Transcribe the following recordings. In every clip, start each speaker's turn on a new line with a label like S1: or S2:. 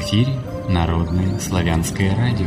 S1: эфире Народное славянское радио.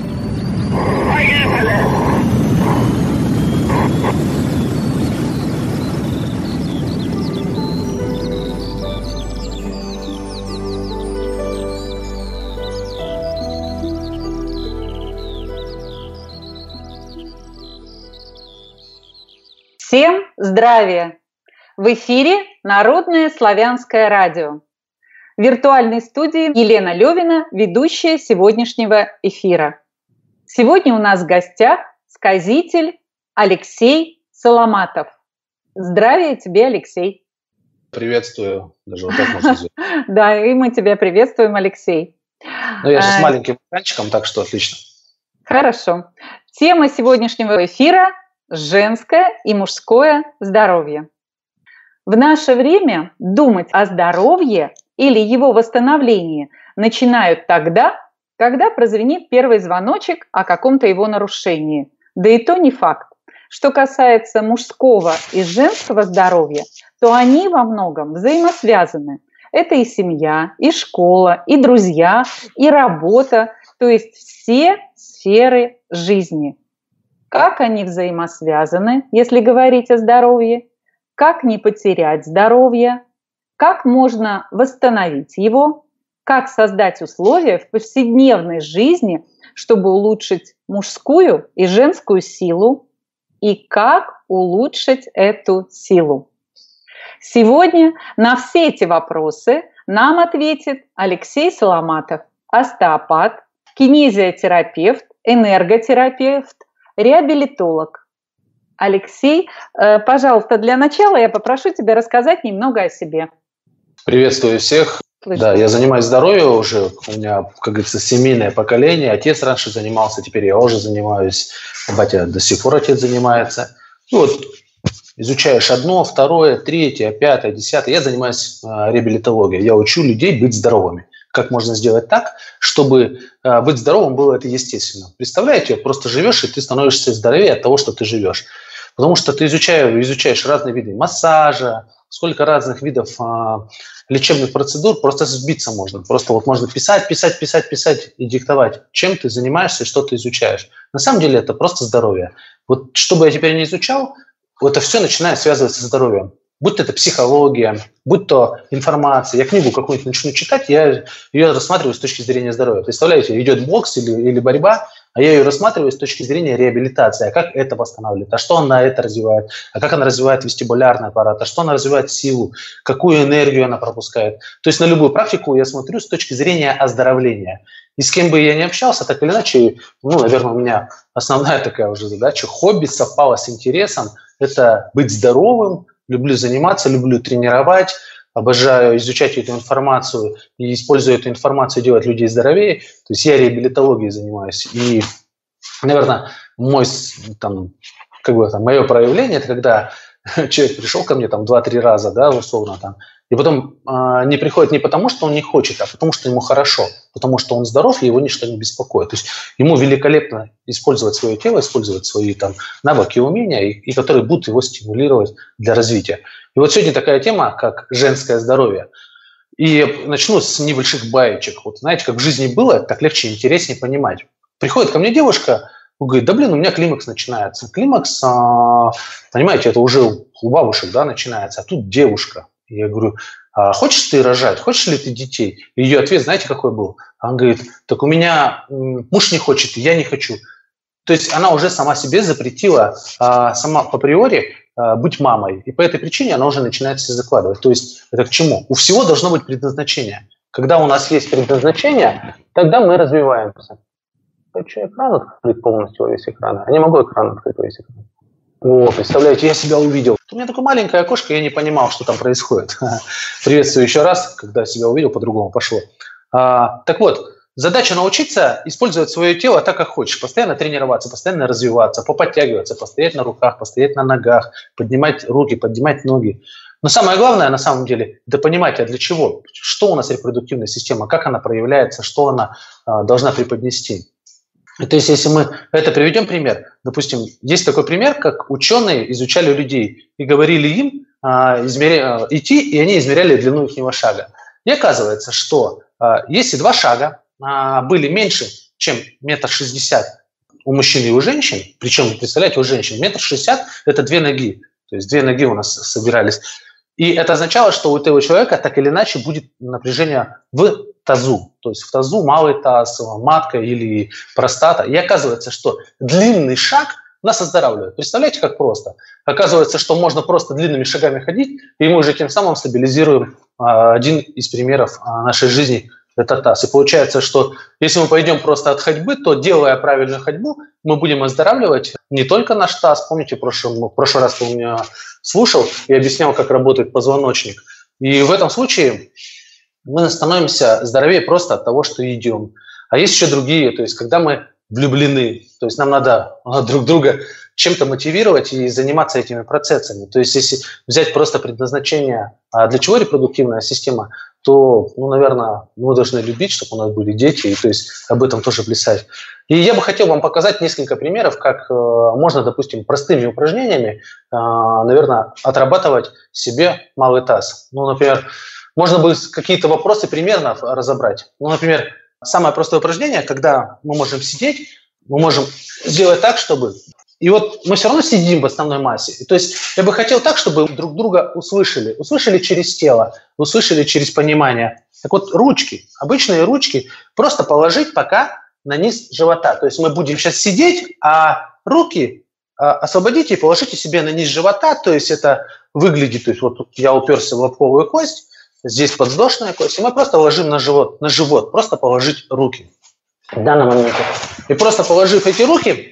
S2: Всем здравия! В эфире Народное славянское радио. В виртуальной студии Елена Левина, ведущая сегодняшнего эфира. Сегодня у нас в гостях сказитель Алексей Соломатов. Здравия тебе, Алексей!
S3: Приветствую, даже вот так можно сделать.
S2: Да, и мы тебя приветствуем, Алексей.
S3: Ну, я же с маленьким экранчиком, так что отлично.
S2: Хорошо. Тема сегодняшнего эфира – женское и мужское здоровье. В наше время думать о здоровье или его восстановлении начинают тогда, когда прозвенит первый звоночек о каком-то его нарушении. Да и то не факт. Что касается мужского и женского здоровья, то они во многом взаимосвязаны. Это и семья, и школа, и друзья, и работа, то есть все сферы жизни. Как они взаимосвязаны, если говорить о здоровье? Как не потерять здоровье? Как можно восстановить его? Как создать условия в повседневной жизни, чтобы улучшить мужскую и женскую силу? И как улучшить эту силу? Сегодня на все эти вопросы нам ответит Алексей Соломатов, остеопат, кинезиотерапевт, энерготерапевт, реабилитолог. Алексей, пожалуйста, для начала я попрошу тебя рассказать немного о себе.
S3: Приветствую всех.
S2: Слышно.
S3: Да, я занимаюсь здоровьем уже, у меня, как говорится, семейное поколение. Отец раньше занимался, теперь я уже занимаюсь. Батя до сих пор отец занимается. И вот изучаешь одно, второе, третье, пятое, десятое. Я занимаюсь реабилитологией. Я учу людей быть здоровыми. Как можно сделать так, чтобы быть здоровым было это естественно. Представляете, просто живешь, и ты становишься здоровее от того, что ты живешь. Потому что ты изучаешь разные виды массажа, сколько разных видов лечебных процедур, просто сбиться можно. Просто вот можно писать и диктовать, чем ты занимаешься и что ты изучаешь. На самом деле это просто здоровье. Вот что бы я теперь не изучал, это все начинает связываться со здоровьем. Будь то это психология, будь то информация. Я книгу какую-нибудь начну читать, я ее рассматриваю с точки зрения здоровья. Представляете, идет бокс или борьба, а я ее рассматриваю с точки зрения реабилитации. А как это восстанавливает? А что она это развивает? А как она развивает вестибулярный аппарат? А что она развивает силу? Какую энергию она пропускает? То есть на любую практику я смотрю с точки зрения оздоровления. И с кем бы я ни общался, так или иначе, наверное, у меня основная такая уже задача, хобби совпало с интересом, это быть здоровым. Люблю заниматься, люблю тренировать, обожаю изучать эту информацию и, используя эту информацию, делать людей здоровее. То есть я реабилитологией занимаюсь. И, наверное, мое проявление – это когда человек пришел ко мне 2-3 раза, да, условно, и потом не приходит не потому, что он не хочет, а потому, что ему хорошо, потому что он здоров, и его ничто не беспокоит. То есть ему великолепно использовать свое тело, использовать свои навыки и умения, и которые будут его стимулировать для развития. И вот сегодня такая тема, как женское здоровье. И начну с небольших баечек. Вот знаете, как в жизни было, так легче и интереснее понимать. Приходит ко мне девушка, говорит, у меня климакс начинается. Климакс, понимаете, это уже у бабушек, да, начинается, а тут девушка. Я говорю, хочешь ты рожать, хочешь ли ты детей? И ее ответ, знаете, какой был? Он говорит, так у меня муж не хочет, и я не хочу. То есть она уже сама себе запретила, сама по априори, быть мамой. И по этой причине она уже начинает себя закладывать. То есть это к чему? У всего должно быть предназначение. Когда у нас есть предназначение, тогда мы развиваемся. Хочу экран открыть полностью весь экран. Я не могу экран открыть весь экран. О, представляете, я себя увидел. У меня такое маленькое окошко, я не понимал, что там происходит. Приветствую еще раз, когда себя увидел, по-другому пошло. Так вот, задача научиться использовать свое тело так, как хочешь. Постоянно тренироваться, постоянно развиваться, поподтягиваться, постоять на руках, постоять на ногах, поднимать руки, поднимать ноги. Но самое главное, на самом деле, это понимать, а для чего? Что у нас репродуктивная система, как она проявляется, что она должна преподнести. То есть, если мы это приведем пример, допустим, есть такой пример, как ученые изучали людей и говорили им идти, и они измеряли длину их шага. И оказывается, что если 2 шага были меньше, чем 1,60 м у мужчин и у женщин, причем, представляете, у женщин 1,60 м – это 2 ноги, то есть 2 ноги у нас собирались. И это означало, что у этого человека так или иначе будет напряжение в тазу, то есть в тазу малый таз, матка или простата. И оказывается, что длинный шаг нас оздоравливает. Представляете, как просто? Оказывается, что можно просто длинными шагами ходить, и мы уже тем самым стабилизируем один из примеров нашей жизни – это таз. И получается, что если мы пойдем просто от ходьбы, то, делая правильную ходьбу, мы будем оздоравливать не только наш таз. Помните, в прошлый раз вы меня слушал и объяснял, как работает позвоночник. И в этом случае мы становимся здоровее просто от того, что едем. А есть еще другие, то есть когда мы влюблены, то есть нам надо друг друга чем-то мотивировать и заниматься этими процессами. То есть если взять просто предназначение, для чего репродуктивная система, то, наверное, мы должны любить, чтобы у нас были дети, и то есть об этом тоже плясать. И я бы хотел вам показать несколько примеров, как можно, допустим, простыми упражнениями, наверное, отрабатывать себе малый таз. Например, можно бы какие-то вопросы примерно разобрать. Например, самое простое упражнение, когда мы можем сидеть, мы можем сделать так, чтобы... И вот мы все равно сидим в основной массе. И то есть я бы хотел так, чтобы друг друга услышали. Услышали через тело, услышали через понимание. Так вот, ручки, обычные ручки, просто положить пока на низ живота. То есть мы будем сейчас сидеть, а руки освободите и положите себе на низ живота. То есть это выглядит, то есть вот тут я уперся в лобковую кость, здесь подвздошная кость, и мы просто ложим на живот, просто положить руки в данном моменте. И просто положив эти руки,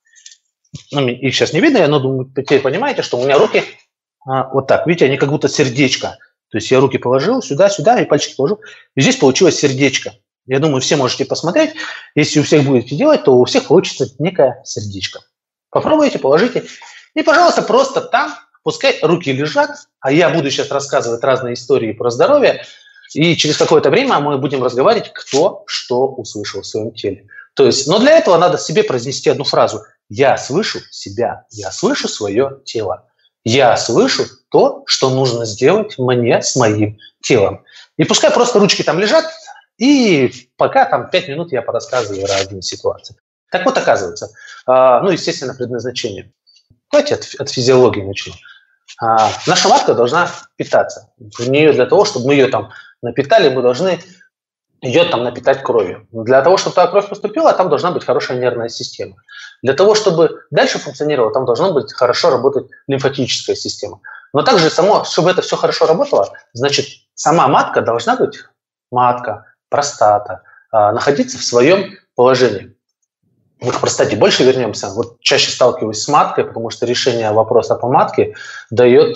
S3: их сейчас не видно, но думаю, теперь понимаете, что у меня руки вот так, видите, они как будто сердечко. То есть я руки положил сюда, и пальчики положил, и здесь получилось сердечко. Я думаю, все можете посмотреть. Если у всех будете делать, то у всех получится некое сердечко. Попробуйте, положите. И, пожалуйста, просто там пускай руки лежат, а я буду сейчас рассказывать разные истории про здоровье, и через какое-то время мы будем разговаривать, кто что услышал в своем теле. То есть, но для этого надо себе произнести одну фразу. Я слышу себя, я слышу свое тело. Я слышу то, что нужно сделать мне с моим телом. И пускай просто ручки там лежат, и пока там 5 минут я порассказываю разные ситуации. Так вот, оказывается, естественно, предназначение. Давайте от физиологии начну. Наша матка должна питаться. В нее для того, чтобы мы ее там напитали, мы должны ее там напитать кровью. Для того, чтобы туда кровь поступила, там должна быть хорошая нервная система. Для того, чтобы дальше функционировало, там должна быть хорошо работать лимфатическая система. Но также чтобы это все хорошо работало, значит, сама матка должна быть, матка, простата, находиться в своем положении. Мы к простате больше вернемся. Вот чаще сталкиваюсь с маткой, потому что решение вопроса по матке дает,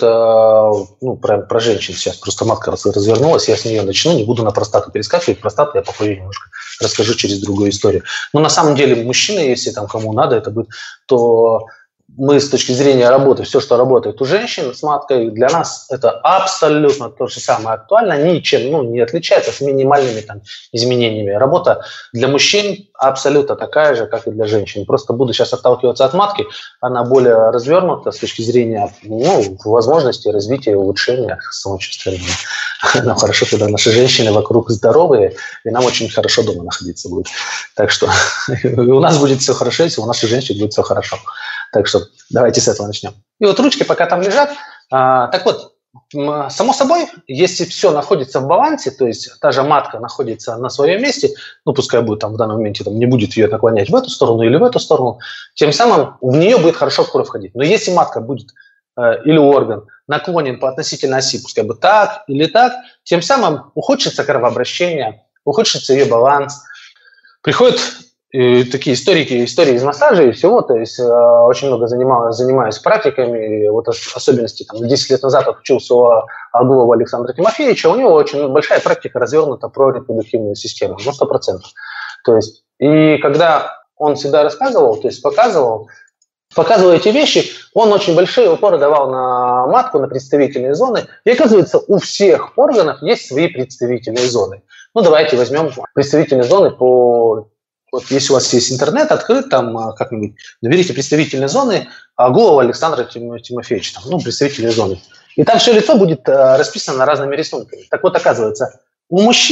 S3: про женщин сейчас. Просто матка развернулась, я с нее начну, не буду на простату перескакивать. Простату я попозже немножко расскажу через другую историю. Но на самом деле мужчины, если там кому надо это будет, то мы с точки зрения работы, все, что работает у женщин с маткой, для нас это абсолютно то же самое актуально, ничем не отличается, с минимальными там изменениями. Работа для мужчин абсолютно такая же, как и для женщин. Просто буду сейчас отталкиваться от матки, она более развернута с точки зрения возможностей развития, улучшения самочувствия. Нам хорошо, когда наши женщины вокруг здоровые, и нам очень хорошо дома находиться будет. Так что у нас будет все хорошо, если у наших женщин будет все хорошо. Так что давайте с этого начнем. И вот ручки пока там лежат. Так вот, само собой, если все находится в балансе, то есть та же матка находится на своем месте, пускай будет там в данном моменте, не будет ее наклонять в эту сторону или в эту сторону, тем самым в нее будет хорошо кровь ходить. Но если матка будет или орган наклонен по относительной оси, пускай бы так или так, тем самым ухудшится кровообращение, ухудшится ее баланс. Приходят такие истории из массажа и всего, то есть очень много занимаюсь практиками, вот особенности 10 лет назад учился у Агулова Александра Тимофеевича, у него очень большая практика развернута про репродуктивную систему, 100%. То есть, и когда он всегда рассказывал, то есть показывал эти вещи, он очень большие упоры давал на матку, на представительные зоны, и оказывается, у всех органов есть свои представительные зоны. Давайте возьмем представительные зоны по... Вот если у вас есть интернет открыт, там как-нибудь наберите представительные зоны Агулова Александра Тимофеевича, представительные зоны. И там все лицо будет расписано разными рисунками. Так вот, оказывается, у мужчин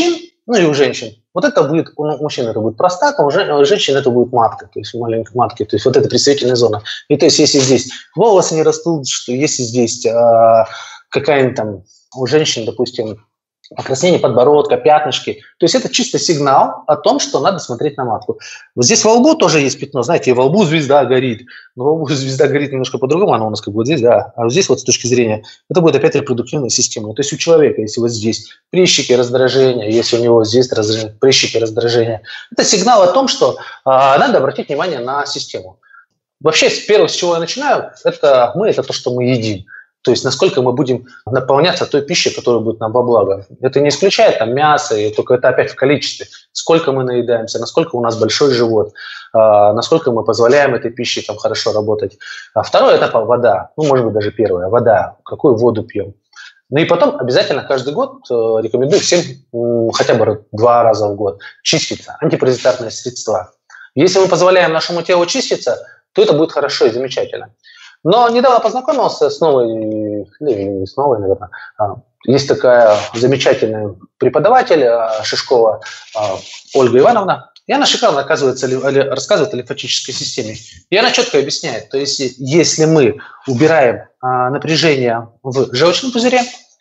S3: ну и у женщин. Вот это будет, у мужчин это будет простат, а у женщин это будет матка, то есть маленькие матки, то есть вот эта представительная зона. И то есть если здесь волосы не растут, что если здесь какая-нибудь там у женщин, допустим, покраснение подбородка, пятнышки. То есть это чисто сигнал о том, что надо смотреть на матку. Вот здесь во лбу тоже есть пятно. Знаете, и во лбу звезда горит. Но во лбу звезда горит немножко по-другому. Она у нас как бы вот здесь, да. А вот здесь вот с точки зрения, это будет опять репродуктивная система. То есть у человека, если вот здесь прыщики, раздражения, если у него здесь раздражение, прыщики, раздражения, это сигнал о том, что надо обратить внимание на систему. Вообще, первое, с чего я начинаю, это то, что мы едим. То есть насколько мы будем наполняться той пищей, которая будет нам во благо. Это не исключает там мясо, и только это опять в количестве. Сколько мы наедаемся, насколько у нас большой живот, насколько мы позволяем этой пище там хорошо работать. А второе – это вода. Ну, может быть, даже первое – вода. Какую воду пьем. Ну и потом обязательно каждый год рекомендую всем хотя бы 2 раза в год чиститься. Антипаразитарные средства. Если мы позволяем нашему телу чиститься, то это будет хорошо и замечательно. Но недавно познакомился с новой, не с новой, наверное, есть такая замечательная преподаватель Шишкова Ольга Ивановна, и она шикарно, оказывается, рассказывает о лимфатической системе. И она четко объясняет, то есть если мы убираем напряжение в желчном пузыре,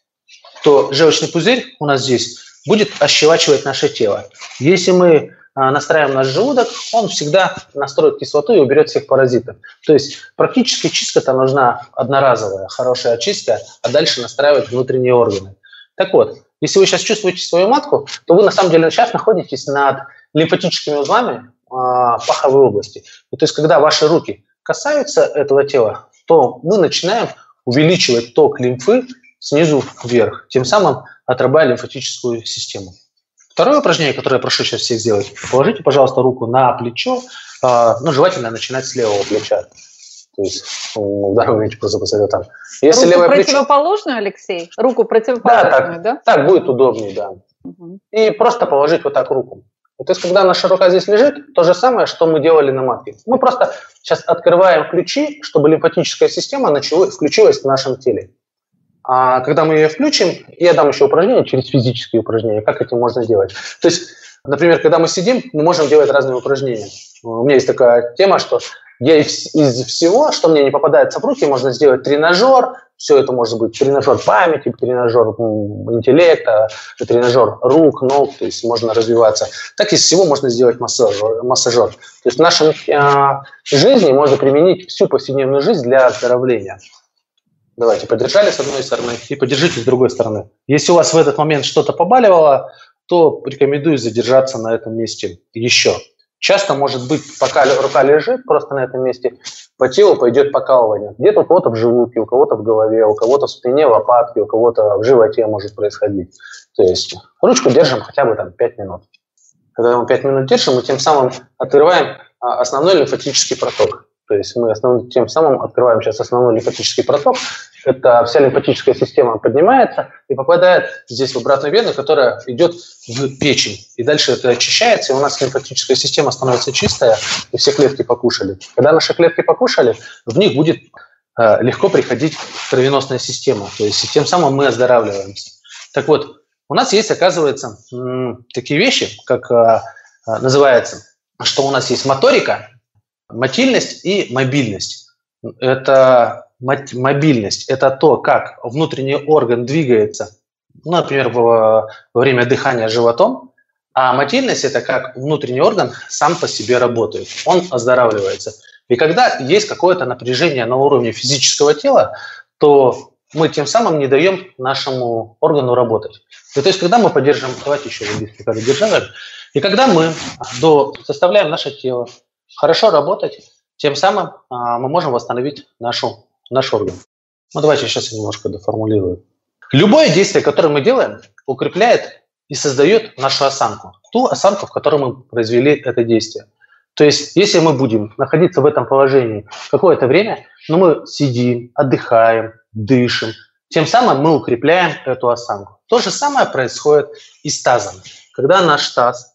S3: то желчный пузырь у нас здесь будет ощелачивать наше тело. Если мы настраиваем наш желудок, он всегда настроит кислоту и уберет всех паразитов. То есть практически чистка-то нужна одноразовая, хорошая очистка, а дальше настраивать внутренние органы. Так вот, если вы сейчас чувствуете свою матку, то вы на самом деле сейчас находитесь над лимфатическими узлами паховой области. И то есть когда ваши руки касаются этого тела, то мы начинаем увеличивать ток лимфы снизу вверх, тем самым отрабатывая лимфатическую систему. Второе упражнение, которое я прошу сейчас всех сделать, положите, пожалуйста, руку на плечо, желательно начинать с левого плеча. То есть, здоровье просто посоветую. Если
S2: руку
S3: левое
S2: противоположную, плечо... Алексей? Руку противоположную, да?
S3: Так будет удобнее, да. Угу. И просто положить вот так руку. То есть, когда наша рука здесь лежит, то же самое, что мы делали на матке. Мы просто сейчас открываем ключи, чтобы лимфатическая система включилась в нашем теле. А когда мы ее включим, я дам еще упражнения через физические упражнения, как это можно сделать. То есть, например, когда мы сидим, мы можем делать разные упражнения. У меня есть такая тема, что я из всего, что мне не попадается в руки, можно сделать тренажер. Все это может быть тренажер памяти, тренажер интеллекта, тренажер рук, ног, то есть можно развиваться. Так из всего можно сделать массажер. То есть в нашей жизни можно применить всю повседневную жизнь для оздоровления. Давайте, подержали с одной стороны и подержите с другой стороны. Если у вас в этот момент что-то побаливало, то рекомендую задержаться на этом месте еще. Часто может быть, пока рука лежит просто на этом месте, по телу пойдет покалывание. Где-то у кого-то в желудке, у кого-то в голове, у кого-то в спине, в лопатке, у кого-то в животе может происходить. То есть ручку держим хотя бы 5 минут. Когда мы 5 минут держим, мы тем самым открываем основной лимфатический проток. То есть мы тем самым открываем сейчас основной лимфатический проток. Это вся лимфатическая система поднимается и попадает здесь в обратную вену, которая идет в печень. И дальше это очищается, и у нас лимфатическая система становится чистая, и все клетки покушали. Когда наши клетки покушали, в них будет легко приходить кровеносная система. То есть тем самым мы оздоравливаемся. Так вот, у нас есть, оказывается, такие вещи, как называется, что у нас есть моторика, мотильность и мобильность. Это мобильность – это то, как внутренний орган двигается, например, во время дыхания животом, а мотильность – это как внутренний орган сам по себе работает, он оздоравливается. И когда есть какое-то напряжение на уровне физического тела, то мы тем самым не даем нашему органу работать. И то есть, когда мы поддерживаем, давайте еще держим, и когда мы заставляем наше тело хорошо работать, тем самым мы можем восстановить наш орган. Ну, давайте сейчас я немножко доформулирую. Любое действие, которое мы делаем, укрепляет и создает нашу осанку. Ту осанку, в которой мы произвели это действие. То есть, если мы будем находиться в этом положении какое-то время, но мы сидим, отдыхаем, дышим, тем самым мы укрепляем эту осанку. То же самое происходит и с тазом. Когда наш таз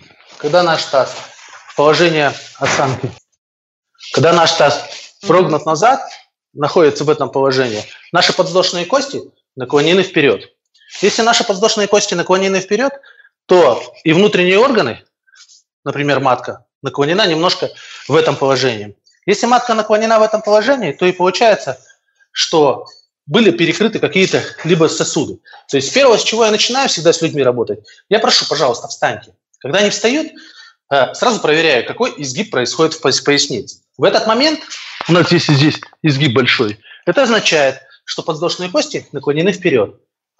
S3: в положении осанки, когда наш таз прогнут назад, находится в этом положении, наши подвздошные кости наклонены вперед. Если наши подвздошные кости наклонены вперед, то и внутренние органы, например, матка, наклонена немножко в этом положении. Если матка наклонена в этом положении, то и получается, что были перекрыты какие-то либо сосуды. То есть первое, с чего я начинаю всегда с людьми работать, я прошу, пожалуйста, встаньте. Когда они встают, сразу проверяю, какой изгиб происходит в пояснице. В этот момент, у нас если здесь изгиб большой, это означает, что подвздошные кости наклонены вперед.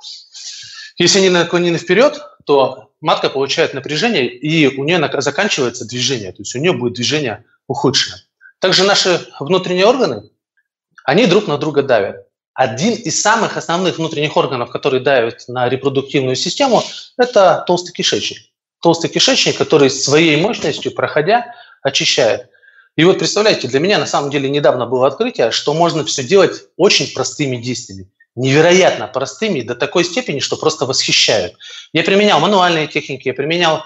S3: Если они наклонены вперед, то матка получает напряжение, и у нее заканчивается движение, то есть у нее будет движение ухудшено. Также наши внутренние органы, они друг на друга давят. Один из самых основных внутренних органов, который давит на репродуктивную систему, это толстый кишечник. Толстый кишечник, который своей мощностью, проходя, очищает. И вот представляете, для меня на самом деле недавно было открытие, что можно все делать очень простыми действиями. Невероятно простыми до такой степени, что просто восхищают. Я применял мануальные техники, я применял...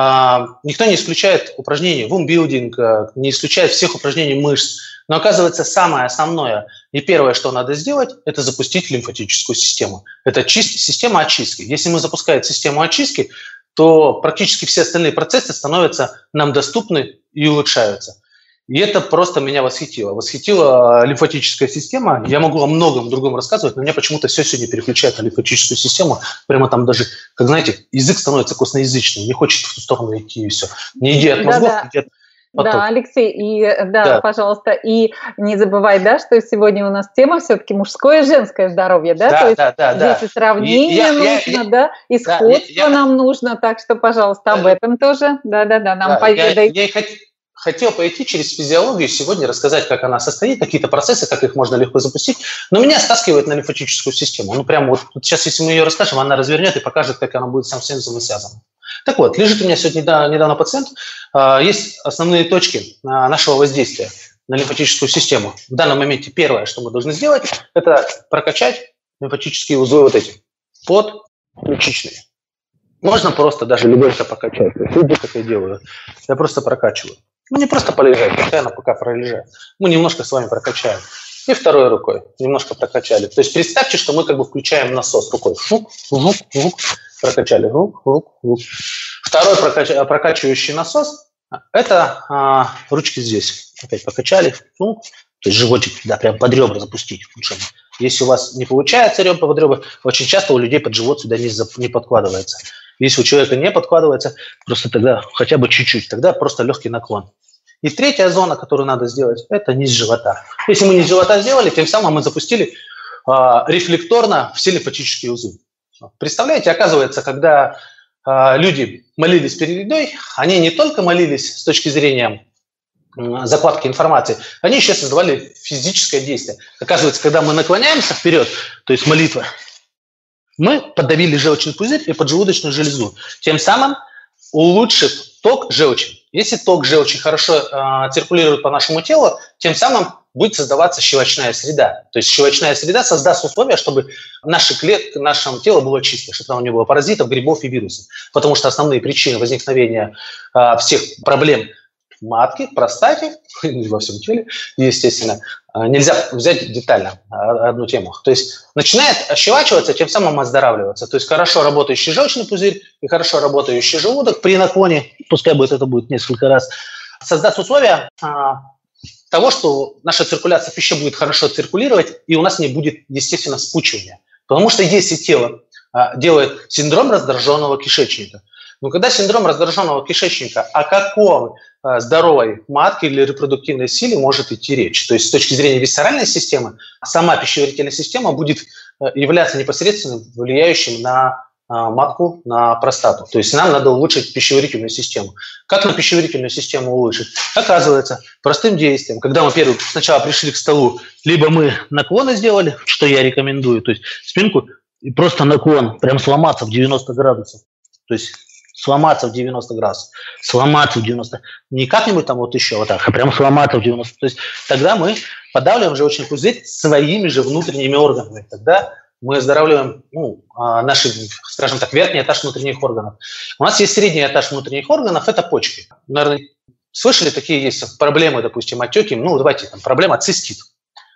S3: никто не исключает упражнений вумбилдинг, не исключает всех упражнений мышц. Но оказывается, самое основное и первое, что надо сделать, это запустить лимфатическую систему. Это система очистки. Если мы запускаем систему очистки, то практически все остальные процессы становятся нам доступны и улучшаются. И это просто меня восхитило. Восхитила лимфатическая система. Я могу о многом другом рассказывать, но меня почему-то все сегодня переключает на лимфатическую систему. Прямо там даже, как знаете, язык становится косноязычным. Не хочет в ту сторону идти и все. Не иди от мозгов, иди от поток. Да,
S2: Алексей, да, пожалуйста, и не забывай, да, что сегодня у нас тема все-таки мужское и женское здоровье, да? То есть здесь и сравнение нужно, да, и сходство нам нужно, так что, пожалуйста, об этом тоже, нам поведай.
S3: Я хотел пойти через физиологию сегодня, рассказать, как она состоит, какие-то процессы, как их можно легко запустить, но меня стаскивает на лимфатическую систему. Ну, прямо вот сейчас, если мы ее расскажем, она развернет и покажет, как она будет совсем взаимосвязана. Так вот, лежит у меня сегодня недавно пациент. Есть основные точки нашего воздействия на лимфатическую систему. В данном моменте первое, что мы должны сделать, это прокачать лимфатические узлы вот эти, подключичные. Можно просто даже легонько покачать. Видите, как я делаю? Я просто прокачиваю. Ну, не просто полежать, пускай она пока пролежит. Мы немножко с вами прокачаем. И второй рукой немножко прокачали. То есть представьте, что мы как бы включаем насос рукой. Прокачали. Второй прокачивающий насос – это ручки здесь. Опять покачали. То есть животик, да, прям под ребра запустить. Если у вас не получается под ребра, очень часто у людей под живот сюда не подкладывается. Если у человека не подкладывается, просто тогда хотя бы чуть-чуть, тогда просто легкий наклон. И третья зона, которую надо сделать, это низ живота. Если мы низ живота сделали, тем самым мы запустили рефлекторно все лимфатические узлы. Представляете, оказывается, когда люди молились перед едой, они не только молились с точки зрения закладки информации, они еще создавали физическое действие. Оказывается, когда мы наклоняемся вперед, то есть молитва, мы подавили желчный пузырь и поджелудочную железу, тем самым улучшив ток желчи. Если ток желчи хорошо циркулирует по нашему телу, тем самым будет создаваться щелочная среда. То есть щелочная среда создаст условия, чтобы наши клетки, нашему телу было чисто, чтобы там не было паразитов, грибов и вирусов. Потому что основные причины возникновения всех проблем матки, простате, во всем теле, естественно, нельзя взять детально одну тему. То есть начинает ощелачиваться, тем самым оздоравливаться. То есть хорошо работающий желчный пузырь и хорошо работающий желудок при наклоне, пускай это будет несколько раз, создаст условия того, что наша циркуляция пищи будет хорошо циркулировать, и у нас не будет, естественно, спучивания. Потому что если тело делает синдром раздраженного кишечника, но когда синдром раздраженного кишечника, о какой здоровой матке или репродуктивной силе может идти речь? То есть с точки зрения висцеральной системы, сама пищеварительная система будет являться непосредственно влияющим на матку, на простату. То есть нам надо улучшить пищеварительную систему. Как на пищеварительную систему улучшить? Оказывается, простым действием, когда мы сначала пришли к столу, либо мы наклоны сделали, что я рекомендую, то есть спинку, и просто наклон, прям сломаться в 90 градусов. То есть сломаться в 90 градусов, сломаться в 90, не как-нибудь там вот еще вот так, а прям сломаться в 90. То есть тогда мы подавливаем желчный пузырь своими же внутренними органами. Тогда мы оздоравливаем наш, скажем так, верхний этаж внутренних органов. У нас есть средний этаж внутренних органов, это почки. Наверное, слышали, такие есть проблемы, допустим, отеки, давайте, проблема цистит.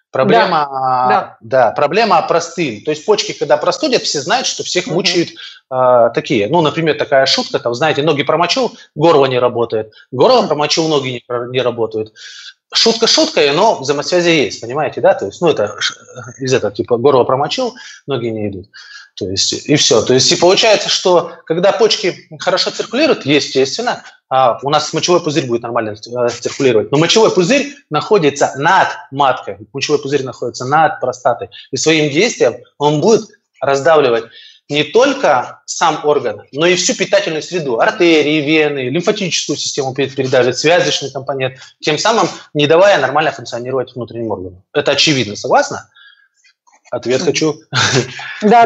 S3: Проблема простым. То есть почки, когда простудят, все знают, что всех мучают такие. Ну, например, такая шутка, там, знаете, ноги промочил, горло не работает. Горло промочил, ноги не работают. Шутка шуткой, но взаимосвязи есть, понимаете, да? То есть, ну, это из этого типа горло промочил, ноги не идут. То есть, и все. То есть, и получается, что когда почки хорошо циркулируют, естественно, у нас мочевой пузырь будет нормально циркулировать. Но мочевой пузырь находится над маткой, мочевой пузырь находится над простатой. И своим действием он будет раздавливать не только сам орган, но и всю питательную среду, артерии, вены, лимфатическую систему передавит, связочный компонент, тем самым не давая нормально функционировать внутренним органам. Это очевидно, согласна? Ответ хочу.
S2: Да.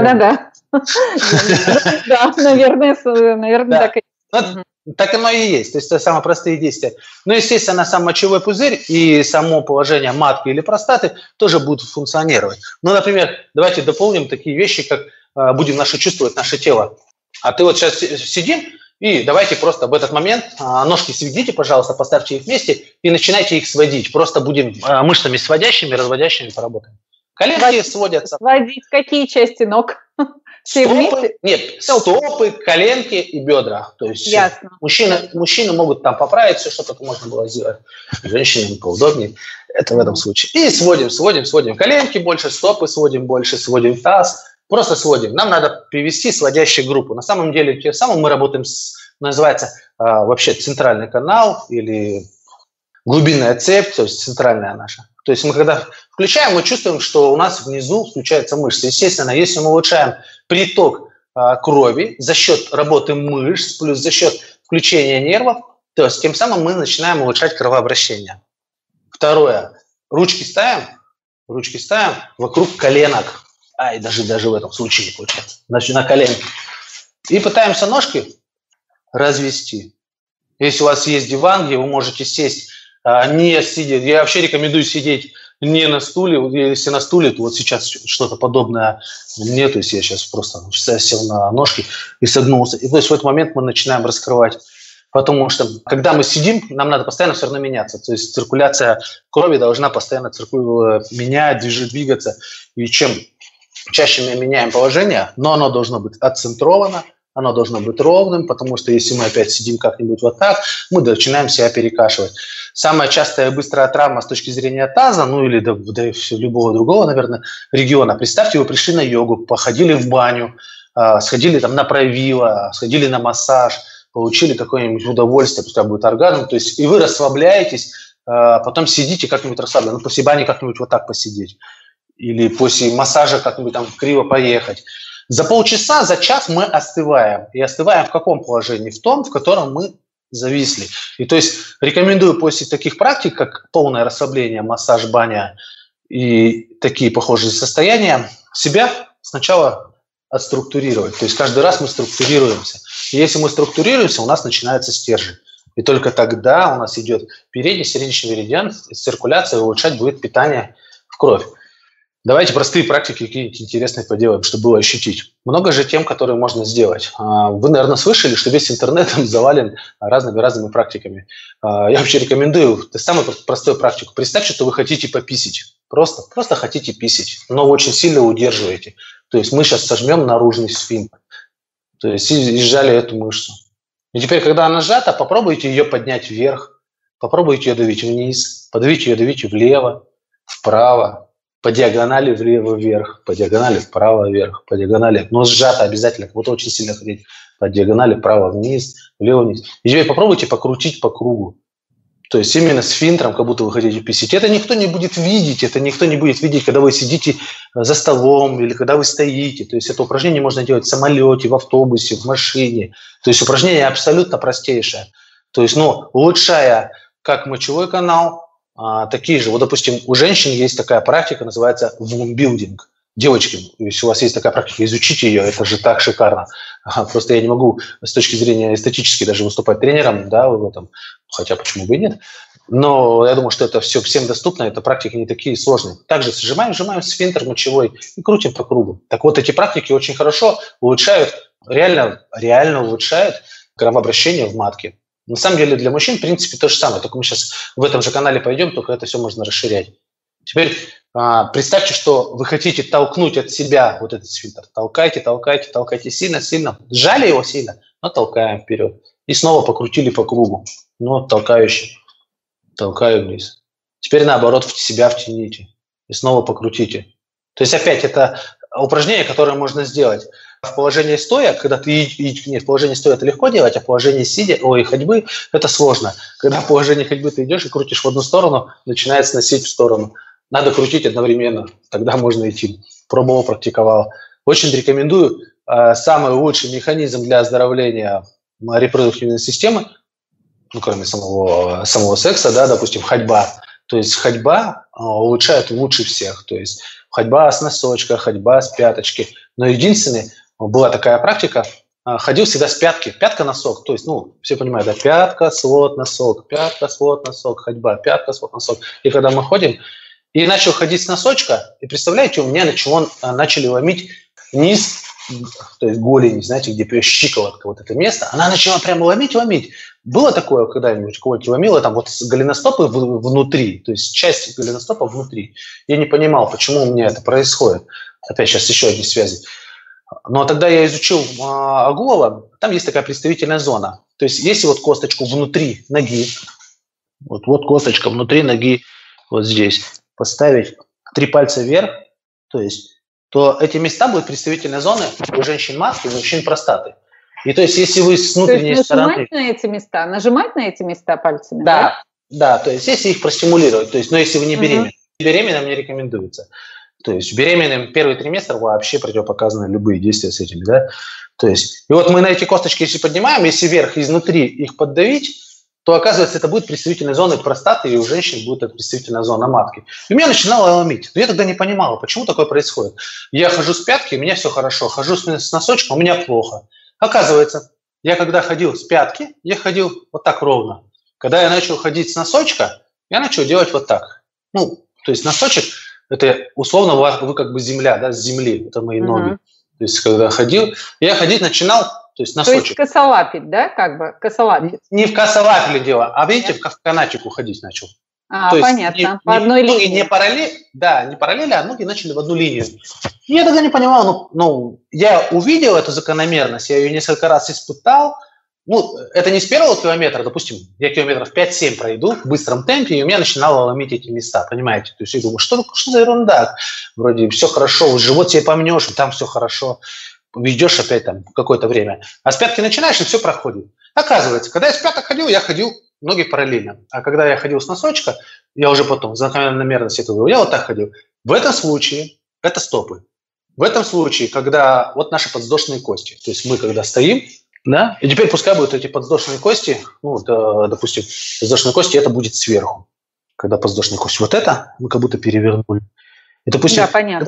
S2: Да, наверное, так и есть.
S3: Так оно и есть. То есть это самые простые действия. Но, естественно, сам мочевой пузырь и само положение матки или простаты тоже будут функционировать. Ну, например, давайте дополним такие вещи, как будем чувствовать наше тело. А ты вот сейчас сидим, и давайте просто в этот момент ножки сведите, пожалуйста, поставьте их вместе и начинайте их сводить. Просто будем мышцами сводящими, разводящими поработаем. Коленки сводятся.
S2: Сводить какие части ног?
S3: Стопы, коленки и бедра. То есть мужчины могут там поправить все, что только можно было сделать. Женщинам поудобнее. Это в этом случае. И сводим. Коленки больше, стопы сводим больше, сводим таз. Просто сводим. Нам надо привести сводящую группу. На самом деле, тем самым мы работаем называется вообще центральный канал или глубинная цепь, то есть центральная наша. То есть мы когда включаем, мы чувствуем, что у нас внизу включаются мышцы. Естественно, если мы улучшаем приток крови за счет работы мышц, плюс за счет включения нервов, то есть тем самым мы начинаем улучшать кровообращение. Второе. Ручки ставим вокруг коленок. И даже в этом случае не получается. Значит, на коленке. И пытаемся ножки развести. Если у вас есть диван, где вы можете сесть, не сидя. Я вообще рекомендую сидеть не на стуле. Если на стуле, то вот сейчас что-то подобное мне. То есть я сейчас просто сел на ножки и согнулся. И то есть в этот момент мы начинаем раскрывать. Потому что, когда мы сидим, нам надо постоянно все равно меняться. То есть циркуляция крови должна постоянно двигаться. И чем чаще мы меняем положение, но оно должно быть отцентровано, оно должно быть ровным, потому что если мы опять сидим как-нибудь вот так, мы начинаем себя перекашивать. Самая частая и быстрая травма с точки зрения таза, ну или любого другого, наверное, региона. Представьте, вы пришли на йогу, походили в баню, сходили там на правило, сходили на массаж, получили какое-нибудь удовольствие, пускай будет оргазм, то есть и вы расслабляетесь, потом сидите как-нибудь расслабленно, после бани как-нибудь вот так посидеть, или после массажа как-нибудь там криво поехать. За полчаса, за час мы остываем. И остываем в каком положении? В том, в котором мы зависли. И то есть рекомендую после таких практик, как полное расслабление, массаж, баня и такие похожие состояния, себя сначала отструктурировать. То есть каждый раз мы структурируемся. И если мы структурируемся, у нас начинается стержень. И только тогда у нас идет передний сердечный меридиан, циркуляция, и улучшать будет питание в кровь. Давайте простые практики какие-нибудь интересные поделаем, чтобы было ощутить. Много же тем, которые можно сделать. Вы, наверное, слышали, что весь интернет завален разными практиками. Я вообще рекомендую самую простую практику. Представьте, что вы хотите пописить. Просто хотите писать, но очень сильно удерживаете. То есть мы сейчас сожмем наружный сфинктер. То есть и сжали эту мышцу. И теперь, когда она сжата, попробуйте ее поднять вверх, попробуйте ее давить вниз, подавите ее, давите влево, вправо, по диагонали влево-вверх, по диагонали вправо-вверх, по диагонали, но сжато обязательно, как будто очень сильно хотите, по диагонали вправо-вниз, влево-вниз. И теперь попробуйте покрутить по кругу. То есть именно с финтером, как будто вы хотите писать. Это никто не будет видеть, когда вы сидите за столом или когда вы стоите. То есть это упражнение можно делать в самолете, в автобусе, в машине. То есть упражнение абсолютно простейшее. То есть, улучшая как мочевой канал, такие же. Вот, допустим, у женщин есть такая практика, называется womb building. Девочки, если у вас есть такая практика, изучите ее, это же так шикарно. Просто я не могу с точки зрения эстетически даже выступать тренером, да, в этом, хотя почему бы и нет. Но я думаю, что это все всем доступно, это практики не такие сложные. Также сжимаем сфинктер мочевой и крутим по кругу. Так вот, эти практики очень хорошо улучшают, реально улучшают кровообращение в матке. На самом деле для мужчин, в принципе, то же самое. Только мы сейчас в этом же канале пойдем, только это все можно расширять. Теперь Представьте, что вы хотите толкнуть от себя вот этот сфинктер. Толкайте, толкайте, толкайте сильно, сильно. Сжали его сильно, но толкаем вперед. И снова покрутили по кругу. Ну, толкающий. Толкаю вниз. Теперь наоборот в себя втяните. И снова покрутите. То есть опять это упражнение, которое можно сделать в положении стоя, когда ты... Нет, в положении стоя это легко делать, а в положении ходьбы это сложно. Когда в положении ходьбы ты идешь и крутишь в одну сторону, начинает сносить в сторону. Надо крутить одновременно, тогда можно идти. Пробовал, практиковал. Очень рекомендую. Самый лучший механизм для оздоровления репродуктивной системы, ну, кроме самого секса, да, допустим, ходьба. То есть ходьба улучшает лучше всех. То есть ходьба с носочка, ходьба с пяточки. Но единственное, была такая практика, ходил всегда с пятки, пятка-носок. То есть, ну, все понимают, да, пятка, свод, носок, пятка, свод, носок, ходьба, пятка, свод, носок. И когда мы ходим, и начал ходить с носочка, и представляете, у меня начали ломить низ, то есть голени, знаете, где щиколотка, вот это место, она начала прямо ломить. Было такое когда-нибудь, кого-нибудь ломило, там вот голеностопы внутри, то есть часть голеностопа внутри. Я не понимал, почему у меня это происходит. Опять сейчас еще одни связи. Но тогда я изучил Агулова, там есть такая представительная зона. То есть если вот косточку внутри ноги, вот косточка внутри ноги, вот здесь, поставить 3 пальца вверх, то эти места будут представительной зоны у женщин матки, у мужчин простаты. И то есть, если вы с внутренней стороны...
S2: Нажимать на эти места пальцами?
S3: Да, то есть, если их простимулировать, то есть, но если вы не беременны, беременным не рекомендуется. То есть, беременным первый триместр вообще противопоказаны любые действия с этими, да. То есть, и вот мы на эти косточки, если поднимаем, если вверх изнутри их поддавить, то, оказывается, это будет представительной зоной простаты, и у женщин будет это представительная зона матки. И меня начинало ломить. Но я тогда не понимала, почему такое происходит. Я хожу с пятки, у меня все хорошо. Хожу с носочком, у меня плохо. Оказывается, я когда ходил с пятки, я ходил вот так ровно. Когда я начал ходить с носочка, я начал делать вот так. Ну, то есть носочек, это условно вы как бы земля, да, с земли. Это мои ноги. То есть когда ходил, я ходить начинал, то есть носочек.
S2: То есть косолапить, да, как бы, косолапить?
S3: Не в косолапили дело, а видите, в канатик уходить начал.
S2: То понятно, по одной линии.
S3: Не параллели, а ноги начали в одну линию. Я тогда не понимал, я увидел эту закономерность, я ее несколько раз испытал. Ну, это не с первого километра, допустим, я километров 5-7 пройду в быстром темпе, и у меня начинало ломить эти места, понимаете? То есть я думаю, что за ерунда? Вроде все хорошо, живот себе помнешь, там все хорошо. Ведешь опять там какое-то время. А с пятки начинаешь, и все проходит. Оказывается, когда я с пяток ходил, я ходил ноги параллельно. А когда я ходил с носочка, я уже потом закономерность этого, я вот так ходил. В этом случае это стопы. В этом случае, когда вот наши подвздошные кости, то есть мы когда стоим, да, и теперь пускай будут эти подвздошные кости, допустим, подвздошные кости, это будет сверху. Когда подвздошные кости, вот это мы как будто перевернули. И, допустим,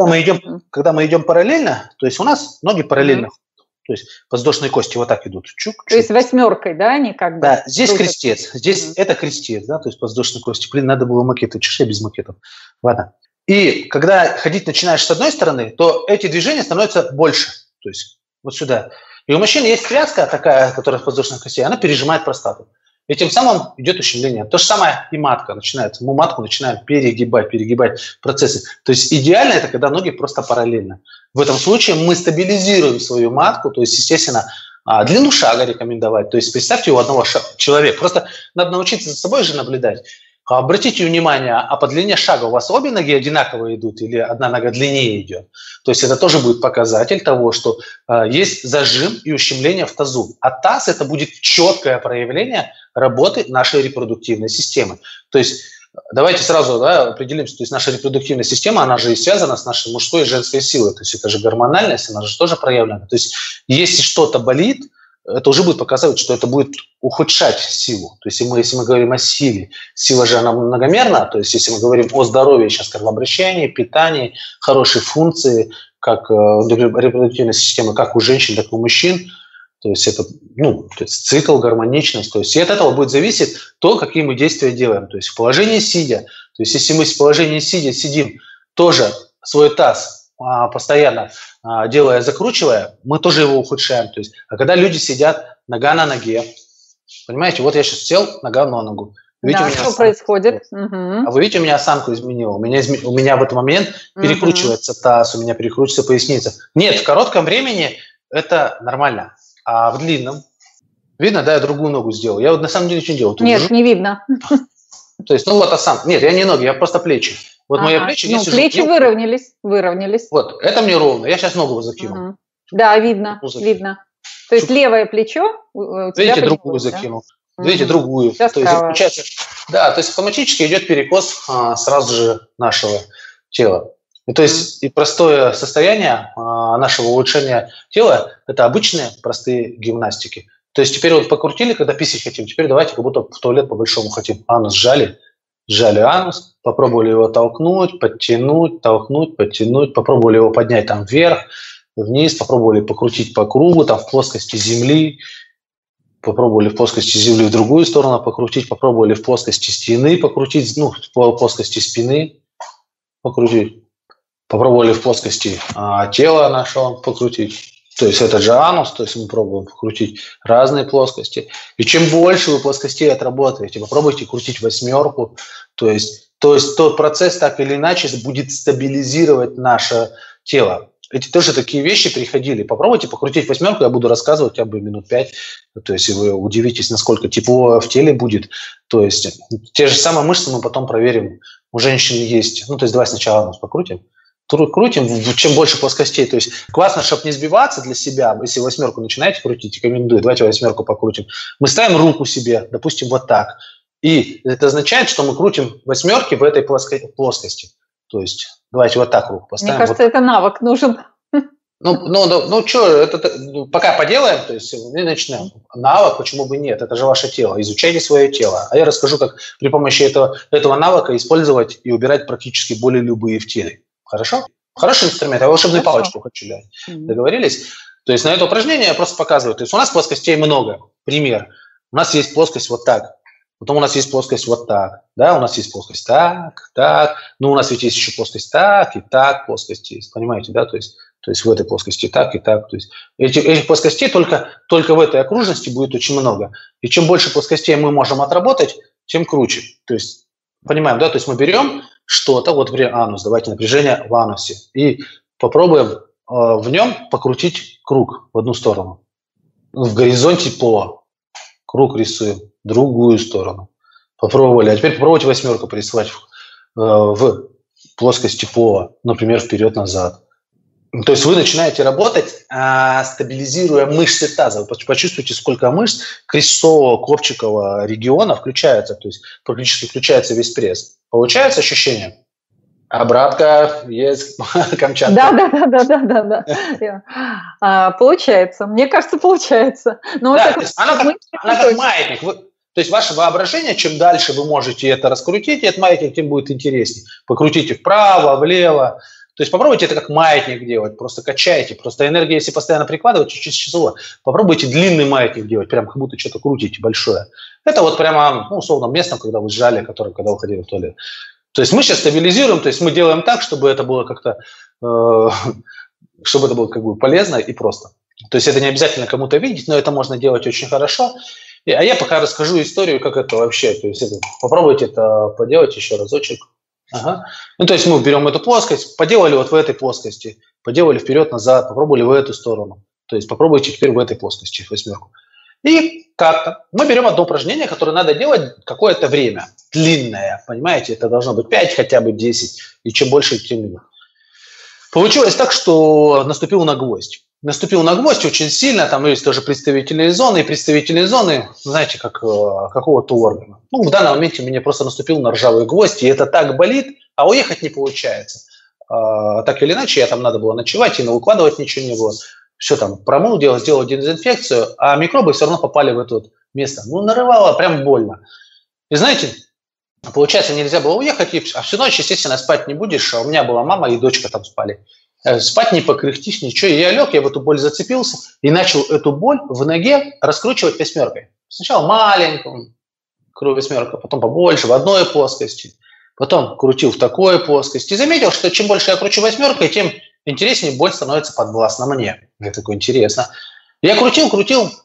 S3: когда мы идем параллельно, то есть у нас ноги параллельно, то есть подвздошные кости вот так идут. Чук-чук.
S2: То есть восьмеркой, да, они как бы...
S3: Да, здесь крестец, здесь это крестец, да, то есть подвздошные кости. Блин, надо было макеты, чушь я без макетов. Ладно. И когда ходить начинаешь с одной стороны, то эти движения становятся больше, то есть вот сюда. И у мужчин есть связка такая, которая в подвздошной кости, она пережимает простату. И тем самым идет ущемление. То же самое и матка начинает. Мы матку начинаем перегибать процессы. То есть идеально это, когда ноги просто параллельно. В этом случае мы стабилизируем свою матку, то есть, естественно, длину шага рекомендовать. То есть представьте, у одного человека. Просто надо научиться за собой же наблюдать. Обратите внимание, а по длине шага у вас обе ноги одинаково идут или одна нога длиннее идет? То есть это тоже будет показатель того, что есть зажим и ущемление в тазу. А таз – это будет четкое проявление работы нашей репродуктивной системы. То есть давайте сразу определимся, то есть наша репродуктивная система, она же и связана с нашей мужской и женской силой. То есть это же гормональность, она же тоже проявлена. То есть если что-то болит, это уже будет показывать, что это будет ухудшать силу. То есть если мы говорим о силе, сила же она многомерна, то есть если мы говорим о здоровье, сейчас кровообращении, питании, хорошей функции, как репродуктивной системы, как у женщин, так и у мужчин, то есть это то есть цикл, гармоничность, то есть и от этого будет зависеть то, какие мы действия делаем. То есть в положении сидя, то есть если мы в положении сидя сидим, тоже свой таз постоянно делая, закручивая, мы тоже его ухудшаем. То есть, а когда люди сидят нога на ноге, понимаете, вот я сейчас сел, нога на ногу,
S2: Да, что происходит?
S3: А вы видите, у меня осанку изменило. У меня в этот момент перекручивается таз, у меня перекручивается поясница. Нет, в коротком времени это нормально. А в длинном? Видно, да, я другую ногу сделал. Я вот на самом деле ничего не делал.
S2: Нет, не видно.
S3: То есть, вот осанка. Нет, я не ноги, я просто плечи. Вот мои плечи...
S2: Ну, плечи выровнялись.
S3: Вот, это мне ровно. Я сейчас ногу закину.
S2: Да, видно. То есть левое плечо у тебя...
S3: Видите, другую закинул. Видите, другую.
S2: Сейчас
S3: то есть, получается, да, то есть автоматически идет перекос сразу же нашего тела. И, то есть и простое состояние нашего улучшения тела – это обычные простые гимнастики. То есть теперь вот покрутили, когда писать хотим, теперь давайте как будто в туалет по-большому хотим. Анус сжали анус, попробовали его толкнуть, подтянуть, толкнуть, подтянуть, попробовали его поднять там вверх, вниз, попробовали покрутить по кругу, там в плоскости земли, попробовали в плоскости земли в другую сторону покрутить, попробовали в плоскости стены покрутить, ну, в плоскости спины покрутить, попробовали в плоскости тела нашего покрутить. То есть это же анус, то есть мы пробуем покрутить разные плоскости. И чем больше вы плоскостей отработаете, попробуйте крутить восьмерку, то есть тот процесс так или иначе будет стабилизировать наше тело. Эти тоже такие вещи приходили. Попробуйте покрутить восьмерку, я буду рассказывать хотя бы минут 5. То есть вы удивитесь, насколько тепло в теле будет. То есть те же самые мышцы мы потом проверим. У женщин есть. Ну, то есть давай сначала анус покрутим. Крутим, чем больше плоскостей. То есть классно, чтобы не сбиваться для себя. Если восьмерку начинаете крутить, рекомендую, давайте восьмерку покрутим. Мы ставим руку себе, допустим, вот так. И это означает, что мы крутим восьмерки в этой плоскости. То есть давайте вот так руку поставим.
S2: Мне кажется, это навык нужен.
S3: Ну что, это пока поделаем, то есть мы начнем. Навык, почему бы нет? Это же ваше тело. Изучайте свое тело. А я расскажу, как при помощи этого навыка использовать и убирать практически боли любые в теле. Хорошо? Хороший инструмент. Я волшебную палочку хочу дать. Договорились? То есть на это упражнение я просто показываю. То есть у нас плоскостей много. Пример. У нас есть плоскость вот так. Потом у нас есть плоскость вот так. Да, у нас есть плоскость так, так. Ну, у нас ведь есть еще плоскость так и так плоскость есть. Понимаете, да? То есть в этой плоскости так и так. То есть этих плоскостей только в этой окружности будет очень много. И чем больше плоскостей мы можем отработать, тем круче. То есть, понимаем, да? То есть мы берем что-то, вот, например, анус, давайте напряжение в анусе, и попробуем в нем покрутить круг в одну сторону. В горизонте пола. Круг рисуем в другую сторону. Попробовали. А теперь попробуйте восьмерку порисовать в плоскости пола, например, вперед-назад. То есть вы начинаете работать, стабилизируя мышцы таза. Вы почувствуйте, сколько мышц крестцового, копчикового региона включается. То есть практически включается весь пресс. Получается ощущение? Обратка есть, Камчатка.
S2: Да. Получается. Мне кажется, получается. Но
S3: да, она как маятник. То есть ваше воображение, чем дальше вы можете это раскрутить, этот маятник тем будет интереснее. Покрутите вправо, влево. То есть попробуйте это как маятник делать, просто качайте. Просто энергия, если постоянно прикладывать, чуть-чуть тяжело. Попробуйте длинный маятник делать, прям как будто что-то крутите большое. Это вот прямо, условно, местом, когда вы сжали, когда вы ходили в туалет. То есть мы сейчас стабилизируем, то есть мы делаем так, чтобы это было как-то, чтобы это было как бы полезно и просто. То есть это не обязательно кому-то видеть, но это можно делать очень хорошо. А я пока расскажу историю, как это вообще. То есть попробуйте это поделать еще разочек. Ага. Ну, то есть мы берем эту плоскость, поделали вот в этой плоскости, поделали вперед-назад, попробовали в эту сторону. То есть попробуйте теперь в этой плоскости восьмерку. И как-то мы берем одно упражнение, которое надо делать какое-то время, длинное, понимаете, это должно быть 5, хотя бы 10, и чем больше, тем меньше. Получилось так, что наступил на гвоздь. Наступил на гвоздь очень сильно, там есть тоже представительные зоны, и представительные зоны, знаете, как какого-то органа. Ну, в данном моменте мне просто наступил на ржавый гвоздь, и это так болит, а уехать не получается. Так или иначе, я там надо было ночевать, и укладывать ничего не было. Все там промыл, сделал дезинфекцию, а микробы все равно попали в это место. Ну, нарывало, прям больно. И знаете, получается, нельзя было уехать, а всю ночь, естественно, спать не будешь. А у меня была мама и дочка там спали. Спать не покряхтишь, ничего. И я лег, я в эту боль зацепился и начал эту боль в ноге раскручивать восьмеркой. Сначала маленькую восьмерку, потом побольше, в одной плоскости. Потом крутил в такой плоскости. И заметил, что чем больше я кручу восьмеркой, тем интереснее боль становится подвластна мне. Мне такое интересно. Я крутил,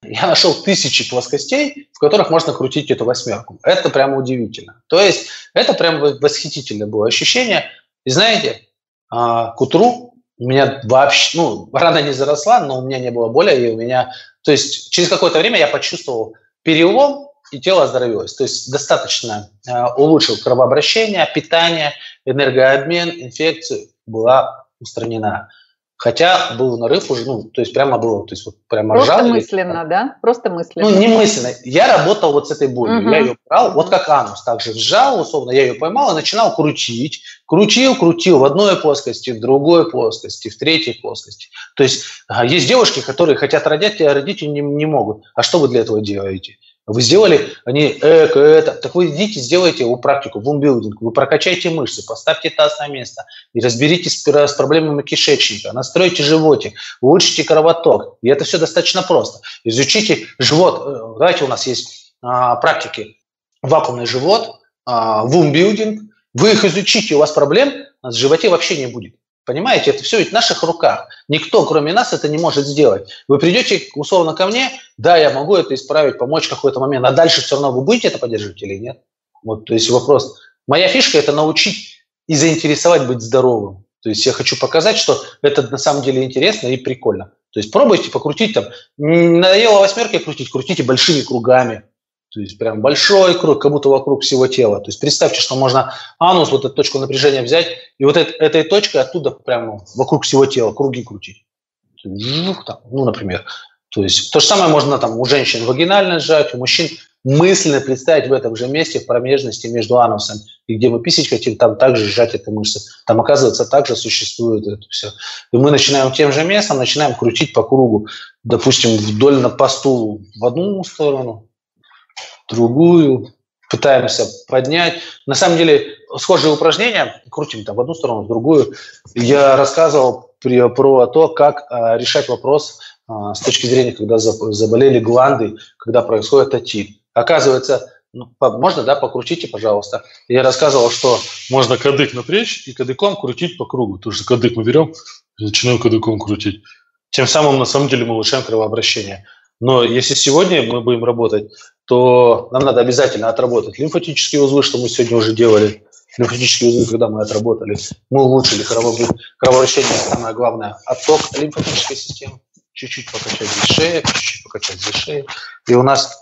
S3: я нашел тысячи плоскостей, в которых можно крутить эту восьмерку. Это прямо удивительно. То есть это прям восхитительное было ощущение. И знаете, к утру у меня вообще, рана не заросла, но у меня не было боли, и у меня, то есть через какое-то время я почувствовал перелом, и тело оздоровилось. То есть достаточно улучшил кровообращение, питание, энергообмен, инфекция была устранена. Хотя был нарыв уже, то есть прямо было, то есть вот прямо
S2: просто
S3: ржал.
S2: Просто мысленно, да? Просто мысленно.
S3: Не мысленно. Я работал вот с этой болью. Я ее брал, вот как анус, также сжал, условно, я ее поймал и начинал крутить. Крутил в одной плоскости, в другой плоскости, в третьей плоскости. То есть есть девушки, которые хотят родить, а родить не могут. А что вы для этого делаете? Вы сделали, так вы идите, сделайте практику, бумбилдинг, вы прокачайте мышцы, поставьте таз на место и разберитесь с проблемами кишечника, настройте животик, улучшите кровоток. И это все достаточно просто. Изучите живот. Давайте у нас есть практики. Вакуумный живот, бумбилдинг. Вы их изучите, у вас проблем в животе вообще не будет. Понимаете, это все ведь в наших руках. Никто, кроме нас, это не может сделать. Вы придете, условно, ко мне, да, я могу это исправить, помочь в какой-то момент, а дальше все равно вы будете это поддерживать или нет? Вот, то есть вопрос. Моя фишка – это научить и заинтересовать быть здоровым. То есть я хочу показать, что это на самом деле интересно и прикольно. То есть пробуйте покрутить там. Не надоело восьмеркой крутить, крутите большими кругами. То есть прям большой круг, как будто вокруг всего тела. То есть представьте, что можно анус, вот эту точку напряжения взять, и вот этой точкой оттуда прям вокруг всего тела круги крутить. Например. То есть то же самое можно там у женщин вагинально сжать, у мужчин мысленно представить в этом же месте, в промежности между анусом, и где мы писать хотим, там также сжать эту мышцу. Там, оказывается, также существует это все. И мы начинаем тем же местом, начинаем крутить по кругу, допустим, вдоль по стулу в одну сторону, другую, пытаемся поднять. На самом деле, схожие упражнения, крутим там в одну сторону, в другую. Я рассказывал про то, как решать вопрос с точки зрения, когда заболели гланды, когда происходит отит. Оказывается, можно, да, покрутите, пожалуйста. Я рассказывал, что можно кадык напрячь и кадыком крутить по кругу. То есть кадык мы берем и начинаем кадыком крутить. Тем самым, на самом деле, мы улучшаем кровообращение. Но если сегодня мы будем работать, то нам надо обязательно отработать лимфатические узлы, что мы сегодня уже делали. Лимфатические узлы, когда мы отработали, мы улучшили кровообращение, самое главное, отток лимфатической системы. Чуть-чуть покачать здесь шею, чуть-чуть покачать здесь шею. И у нас,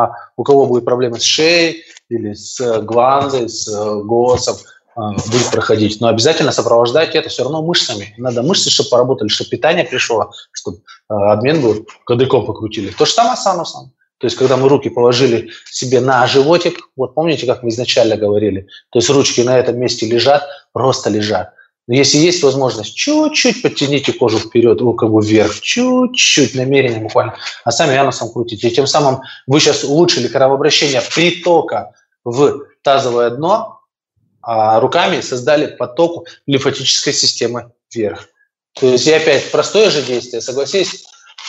S3: у кого будут проблемы с шеей или с гландой, с голосом, будет проходить. Но обязательно сопровождайте это все равно мышцами. Надо мышцы, чтобы поработали, чтобы питание пришло, чтобы обмен был, кадыком покрутили. То же самое с анусом. То есть, когда мы руки положили себе на животик, вот помните, как мы изначально говорили, то есть ручки на этом месте лежат, просто лежат. Но если есть возможность, чуть-чуть подтяните кожу вперед, руку вверх, чуть-чуть, намеренно буквально, а сами анусом крутите. И тем самым вы сейчас улучшили кровообращение притока в тазовое дно, а руками создали поток лимфатической системы вверх. То есть, и опять простое же действие, согласитесь,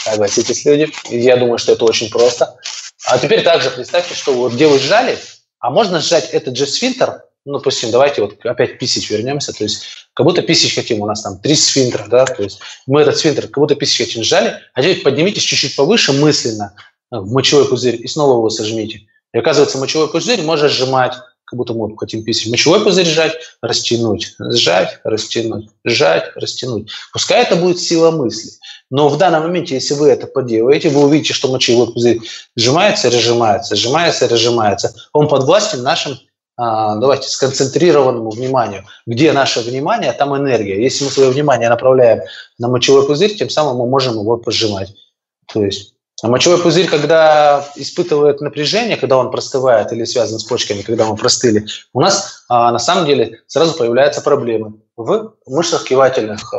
S3: люди. Я думаю, что это очень просто. А теперь также представьте, что вот где вы сжали, а можно сжать этот же сфинктер, допустим, давайте вот опять писать вернемся, то есть как будто писать хотим, у нас там 3 сфинктера, да, то есть мы этот сфинктер как будто писать хотим сжали, а теперь поднимитесь чуть-чуть повыше мысленно в мочевой пузырь и снова его сожмите. И оказывается, мочевой пузырь может сжимать, как будто мы хотим писать. Мочевой пузырь сжать, растянуть, сжать, растянуть, сжать, растянуть. Пускай это будет сила мысли. Но в данном моменте, если вы это поделаете, вы увидите, что мочевой пузырь сжимается, разжимается, сжимается, разжимается. Он подвластен нашим, давайте, сконцентрированному вниманию. Где наше внимание, там энергия. Если мы свое внимание направляем на мочевой пузырь, тем самым мы можем его пожимать. То есть мочевой пузырь, когда испытывает напряжение, когда он простывает или связан с почками, когда мы простыли, у нас на самом деле сразу появляются проблемы в мышцах кивательных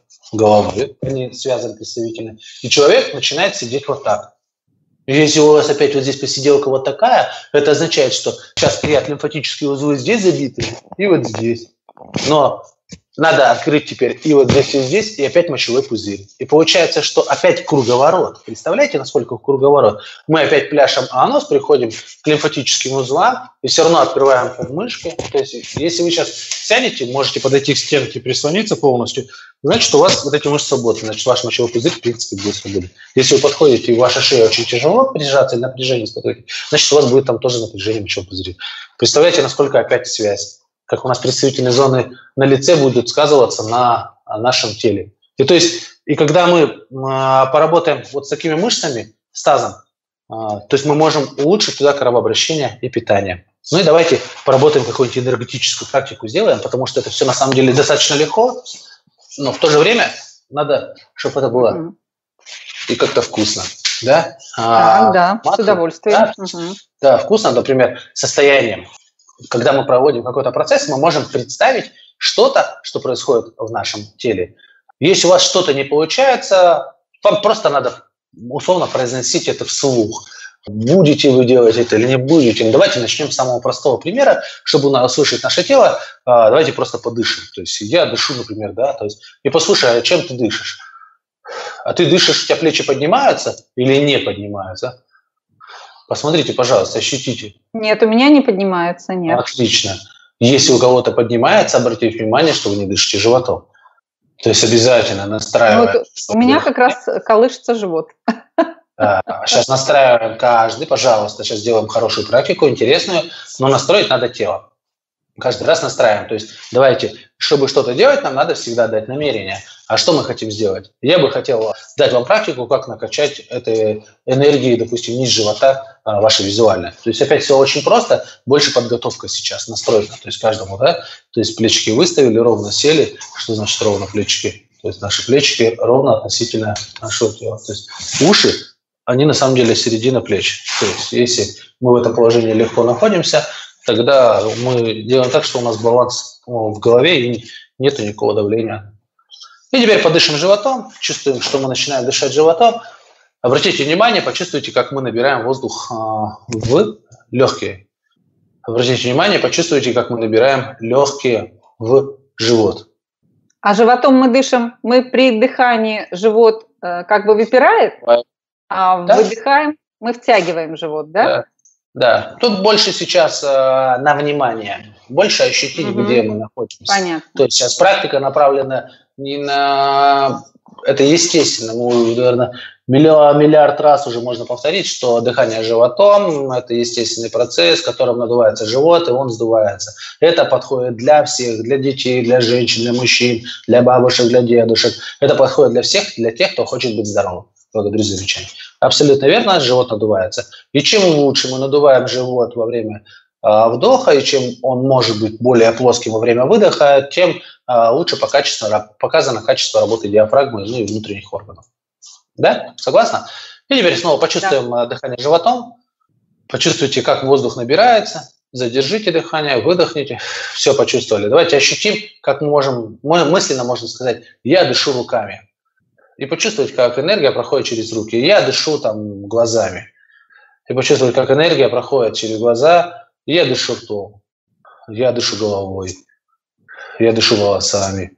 S3: головы, они связаны представительно, и человек начинает сидеть вот так. И если у вас опять вот здесь посиделка вот такая, это означает, что сейчас стоят лимфатические узлы здесь забиты и вот здесь. Но надо открыть теперь и вот здесь, и опять мочевой пузырь. И получается, что опять круговорот. Представляете, насколько круговорот? Мы опять пляшем анус, приходим к лимфатическим узлам, и все равно открываем подмышки. То есть, если вы сейчас сядете, можете подойти к стенке и прислониться полностью, значит, у вас вот эти мышцы свободны, значит, ваш мочевой пузырь, в принципе, будет свободен. Если вы подходите, и ваша шея очень тяжело прижаться, или напряжение испытываете, значит, у вас будет там тоже напряжение мочевого пузыря. Представляете, насколько опять связь. Как у нас представительные зоны на лице будут сказываться на нашем теле. И то есть, и когда мы поработаем вот с такими мышцами, с тазом, то есть мы можем улучшить туда кровообращение и питание. Ну и давайте поработаем какую-нибудь энергетическую практику сделаем, потому что это все на самом деле достаточно легко, но в то же время надо, чтобы это было и как-то вкусно. Да,
S2: да, с удовольствием.
S3: Да, вкусно, например, состоянием. Когда мы проводим какой-то процесс, мы можем представить что-то, что происходит в нашем теле. Если у вас что-то не получается, вам просто надо условно произносить это вслух. Будете вы делать это или не будете. Давайте начнем с самого простого примера, чтобы услышать наше тело. Давайте просто подышим. То есть я дышу, например, да, то есть, и послушай, а чем ты дышишь? А ты дышишь, у тебя плечи поднимаются или не поднимаются? Посмотрите, пожалуйста, ощутите.
S2: Нет, у меня не поднимается, нет.
S3: Отлично. Если у кого-то поднимается, обратите внимание, что вы не дышите животом. То есть обязательно настраиваем.
S2: У меня как раз колышется живот.
S3: Сейчас настраиваем каждый, пожалуйста. Сейчас сделаем хорошую практику, интересную, но настроить надо тело. Каждый раз настраиваем. То есть давайте, чтобы что-то делать, нам надо всегда дать намерение. А что мы хотим сделать? Я бы хотел дать вам практику, как накачать этой энергией, допустим, низ живота вашей визуальной. То есть опять все очень просто, больше подготовка сейчас, настройка. То есть каждому, да, то есть плечики выставили, ровно сели. Что значит ровно плечики? То есть наши плечики ровно относительно нашего тела. То есть уши, они на самом деле середина плеч. То есть если мы в этом положении легко находимся, тогда мы делаем так, что у нас баланс в голове и нет никакого давления. И теперь подышим животом, чувствуем, что мы начинаем дышать животом. Обратите внимание, почувствуйте, как мы набираем воздух в легкие. Обратите внимание, почувствуйте, как мы набираем легкие в живот.
S2: А животом мы дышим, мы при дыхании живот как бы выпирает, а выдыхаем, мы втягиваем живот, да?
S3: Да. Тут больше сейчас на внимание, больше ощутить, где мы находимся.
S2: Понятно.
S3: То есть сейчас практика направлена не на... Это естественно, наверное, миллиард раз уже можно повторить, что дыхание животом – это естественный процесс, которым надувается живот, и он сдувается. Это подходит для всех, для детей, для женщин, для мужчин, для бабушек, для дедушек. Это подходит для всех, для тех, кто хочет быть здоровым. Благодарю за замечание. Абсолютно верно, живот надувается. И чем лучше мы надуваем живот во время вдоха, и чем он может быть более плоским во время выдоха, тем лучше показано качество работы диафрагмы, ну и внутренних органов. Да? Согласна? И теперь снова почувствуем дыхание животом. Почувствуйте, как воздух набирается. Задержите дыхание, выдохните. Все почувствовали. Давайте ощутим, как мы можем, мысленно можно сказать, я дышу руками. И почувствовать, как энергия проходит через руки. Я дышу там глазами. И почувствовать, как энергия проходит через глаза. И я дышу ртом. Я дышу головой. Я дышу волосами.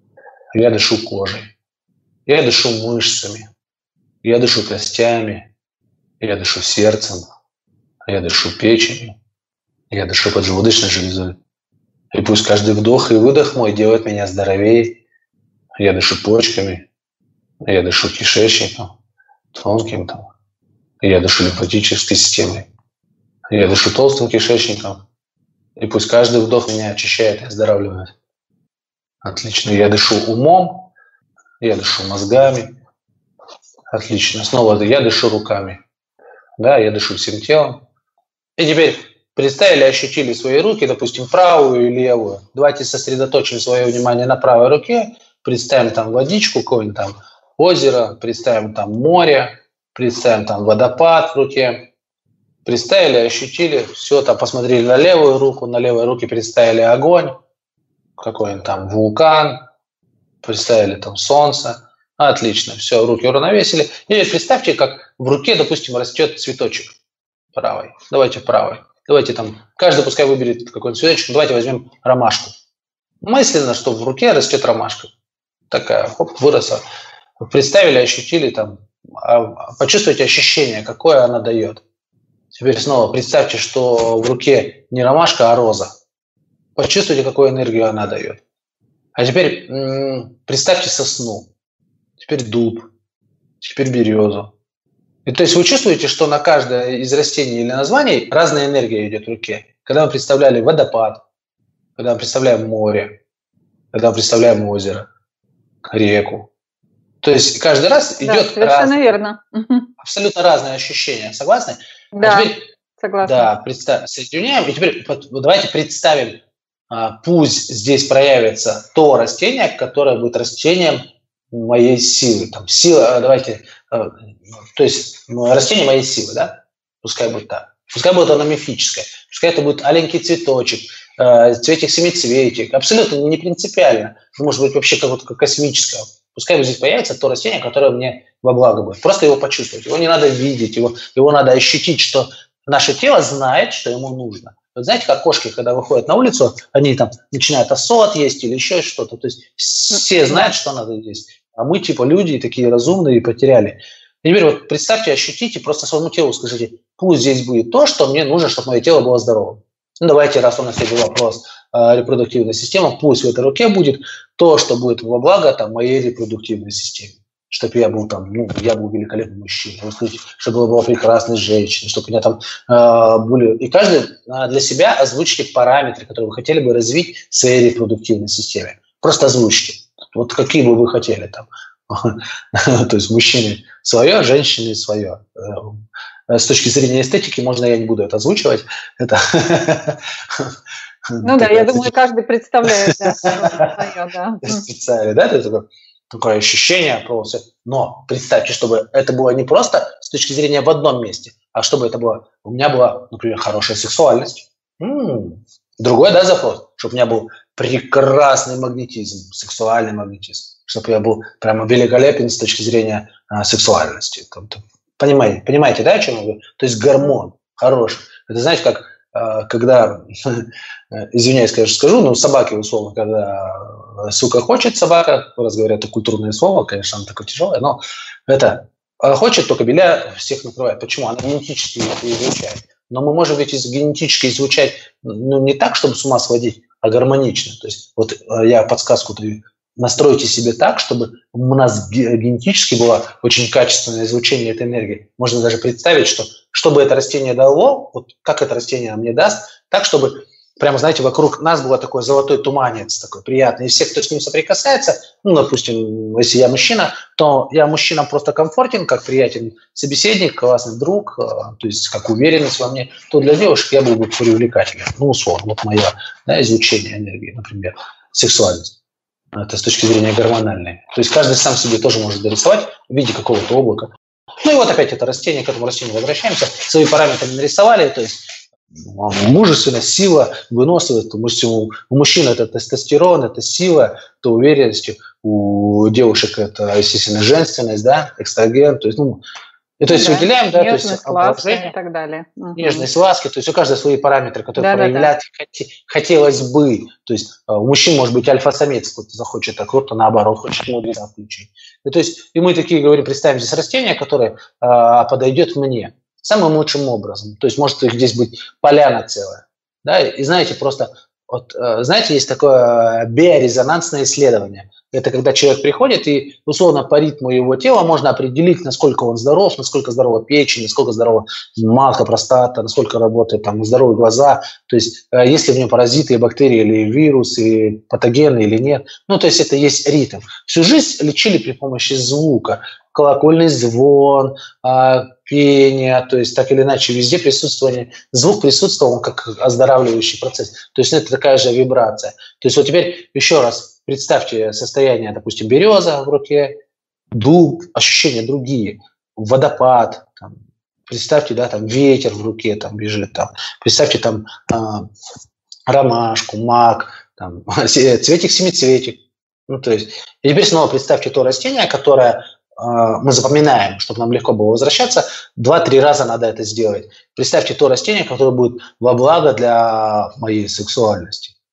S3: Я дышу кожей. Я дышу мышцами. Я дышу костями. Я дышу сердцем. Я дышу печенью. Я дышу поджелудочной железой. И пусть каждый вдох и выдох мой делает меня здоровее. Я дышу почками. Я дышу кишечником, тонким там. Я дышу лимфатической системой. Я дышу толстым кишечником. И пусть каждый вдох меня очищает и оздоравливает. Отлично. Я дышу умом. Я дышу мозгами. Отлично. Снова я дышу руками. Да, я дышу всем телом. И теперь представили, ощутили свои руки, допустим, правую и левую. Давайте сосредоточим свое внимание на правой руке. Представим там водичку, какое-нибудь там озеро, представим там море, представим там водопад в руке. Представили, ощутили, все, там посмотрели на левую руку, на левой руке представили огонь, какой-нибудь там вулкан, представили там солнце. Отлично, все, руки уравновесили. И представьте, как в руке, допустим, растет цветочек правой. Давайте правой. Давайте там, каждый пускай выберет какой-нибудь цветочек. Давайте возьмем ромашку. мысленно, что в руке растет ромашка. Такая, хоп, выросла. Представили, ощутили там, почувствуйте ощущение, какое она дает. Теперь снова представьте, что в руке не ромашка, а роза. Почувствуйте, какую энергию она дает. А теперь представьте сосну, теперь дуб, теперь березу. И то есть вы чувствуете, что на каждое из растений или названий разная энергия идет в руке. Когда мы представляли водопад, когда мы представляем море, когда мы представляем озеро, реку. То есть каждый раз идет
S2: совершенно верно.
S3: Абсолютно разные ощущения. Согласны?
S2: Да,
S3: а теперь,
S2: согласна.
S3: Да, соединяем. И теперь давайте представим, пусть здесь проявится то растение, которое будет растением моей силы. Там, сила, давайте, то есть растение моей силы, да? Пускай будет так. Пускай будет оно мифическое. Пускай это будет аленький цветочек, цветик-семицветик. Абсолютно не принципиально. Может быть вообще как космическое. Пускай вот здесь появится то растение, которое мне во благо будет. Просто его почувствовать. Его не надо видеть, его надо ощутить, что наше тело знает, что ему нужно. Вот знаете, как кошки, когда выходят на улицу, они там начинают осот есть или еще что-то. То есть все знают, что надо есть. А мы типа люди такие разумные потеряли. И теперь вот представьте, ощутите, просто своему телу скажите, пусть здесь будет то, что мне нужно, чтобы мое тело было здоровым. Ну, давайте, раз у нас сегодня вопрос репродуктивной системы, пусть в этой руке будет то, что будет во благо там, моей репродуктивной системе. Чтобы я был там, я был великолепным мужчиной, чтобы была прекрасной женщиной, чтобы у меня там были... И каждый для себя озвучите параметры, которые вы хотели бы развить в своей репродуктивной системе. Просто озвучьте. Вот какие бы вы хотели там. То есть мужчины свое, женщины свое. С точки зрения эстетики, можно я не буду это озвучивать. Это...
S2: Ну да, я думаю, каждый представляет свое, да.
S3: Специально, да? Это такое ощущение. Но представьте, чтобы это было не просто с точки зрения в одном месте, а чтобы это было... У меня была, например, хорошая сексуальность. Другой, да, запрос? Чтобы у меня был прекрасный магнетизм, сексуальный магнетизм. Чтобы я был прямо великолепен с точки зрения сексуальности. Понимаете, да, о чем я говорю? То есть гормон хороший. Это знаете, как когда, извиняюсь, конечно, скажу, собаки, условно, когда сука хочет собака, раз говорят, это культурное слово, конечно, оно такое тяжелое, но это хочет, только беля всех накрывает. Почему? Она генетически это изучает. Но мы можем ведь генетически изучать не так, чтобы с ума сводить, а гармонично. То есть вот я подсказку даю. Настройте себе так, чтобы у нас генетически было очень качественное излучение этой энергии. Можно даже представить, что бы это растение дало, вот как это растение мне даст, так, чтобы прямо, знаете, вокруг нас был такой золотой туманец, такой приятный. И все, кто с ним соприкасается, допустим, если я мужчина, то я мужчинам просто комфортен, как приятен собеседник, классный друг, то есть как уверенность во мне, то для девушек я был бы привлекателен. Условно, вот мое излучение энергии, например, сексуальность. Это с точки зрения гормональной. То есть каждый сам себе тоже может дорисовать в виде какого-то облака. И вот опять это растение, к этому растению возвращаемся. Свои параметры нарисовали, то есть мужественность, сила, выносливость. У мужчин это тестостерон, это сила, это уверенность. У девушек это, естественно, женственность, да, экстраген. То есть, то есть выделяем, да,
S2: нежность, ласка и так далее.
S3: Нежность, ласка, то есть у каждого свои параметры, которые проявлять хотелось бы. То есть у мужчин может быть альфа-самец, кто-то захочет, а кто-то наоборот хочет мудреца включить. То есть и мы такие говорим, представим здесь растение, которое подойдет мне самым лучшим образом. То есть может здесь быть поляна целая. Да? И знаете, просто знаете, есть такое биорезонансное исследование. Это когда человек приходит, и условно по ритму его тела можно определить, насколько он здоров, насколько здорова печень, насколько здорова матка, простата, насколько работают там здоровые глаза. То есть есть ли в нем паразиты, бактерии, или вирус, или патогены, или нет. То есть это есть ритм. Всю жизнь лечили при помощи звука. Колокольный звон, пение, то есть так или иначе везде присутствование. Звук присутствовал как оздоравливающий процесс. То есть это такая же вибрация. То есть вот теперь еще раз представьте состояние, допустим, береза в руке, дуб, ощущения другие, водопад, там, представьте, да, там ветер в руке там бежит, там, представьте там ромашку, мак, там, цветик-семицветик. То есть, и теперь снова представьте то растение, которое мы запоминаем, чтобы нам легко было возвращаться, 2-3 раза надо это сделать. Представьте то растение, которое будет во благо для моей сексуальности.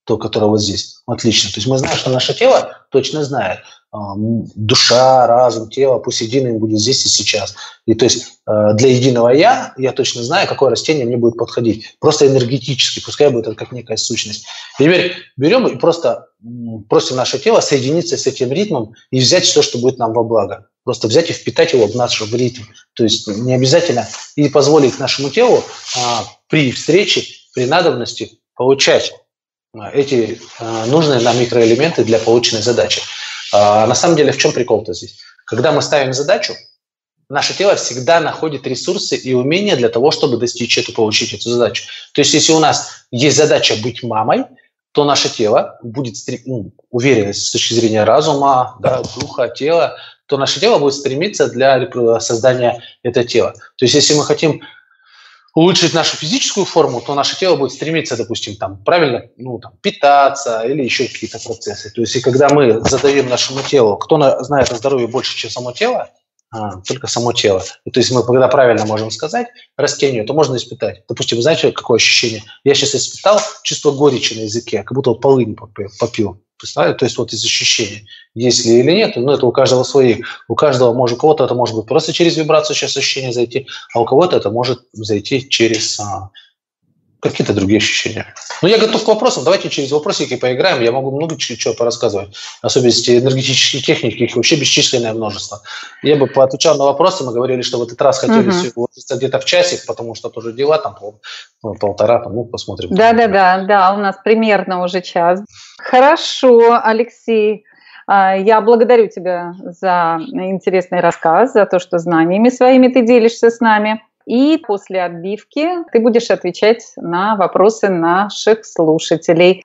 S3: то, которое вот здесь. Отлично. То есть мы знаем, что наше тело точно знает. Душа, разум, тело, пусть единым будет здесь и сейчас. И то есть для единого я точно знаю, какое растение мне будет подходить. Просто энергетически, пускай будет это как некая сущность. И теперь берем и просто просим наше тело соединиться с этим ритмом и взять все, что будет нам во благо. Просто взять и впитать его в наш ритм. То есть не обязательно и позволить нашему телу при встрече, при надобности получать эти нужные нам микроэлементы для полученной задачи. На самом деле, в чем прикол-то здесь? Когда мы ставим задачу, наше тело всегда находит ресурсы и умения для того, чтобы достичь эту, получить эту задачу. То есть, если у нас есть задача быть мамой, то наше тело будет, уверенность с точки зрения разума, да, духа, тела, то наше тело будет стремиться для создания этого тела. То есть, если мы хотим улучшить нашу физическую форму, то наше тело будет стремиться, допустим, правильно питаться или еще какие-то процессы. То есть, и когда мы задаем нашему телу, кто знает о здоровье больше, чем само тело, только само тело. И, то есть мы, когда правильно можем сказать растению, то можно испытать. Допустим, знаете, какое ощущение? Я сейчас испытал чувство горечи на языке, как будто полынь попил. Представляете? То есть вот из ощущений, есть ли или нет, это у каждого свои. У каждого у кого-то это может быть просто через вибрацию сейчас ощущение зайти, а у кого-то это может зайти через какие-то другие ощущения. Я готов к вопросам. Давайте через вопросики поиграем. Я могу много чего порассказывать. Особенности энергетических техник, их вообще бесчисленное множество. Я бы поотвечал на вопросы. Мы говорили, что в этот раз хотели все уложиться где-то в часик, потому что тоже дела полтора, посмотрим.
S2: Да, у нас примерно уже час. Хорошо, Алексей. Я благодарю тебя за интересный рассказ, за то, что знаниями своими ты делишься с нами. И после отбивки ты будешь отвечать на вопросы наших слушателей.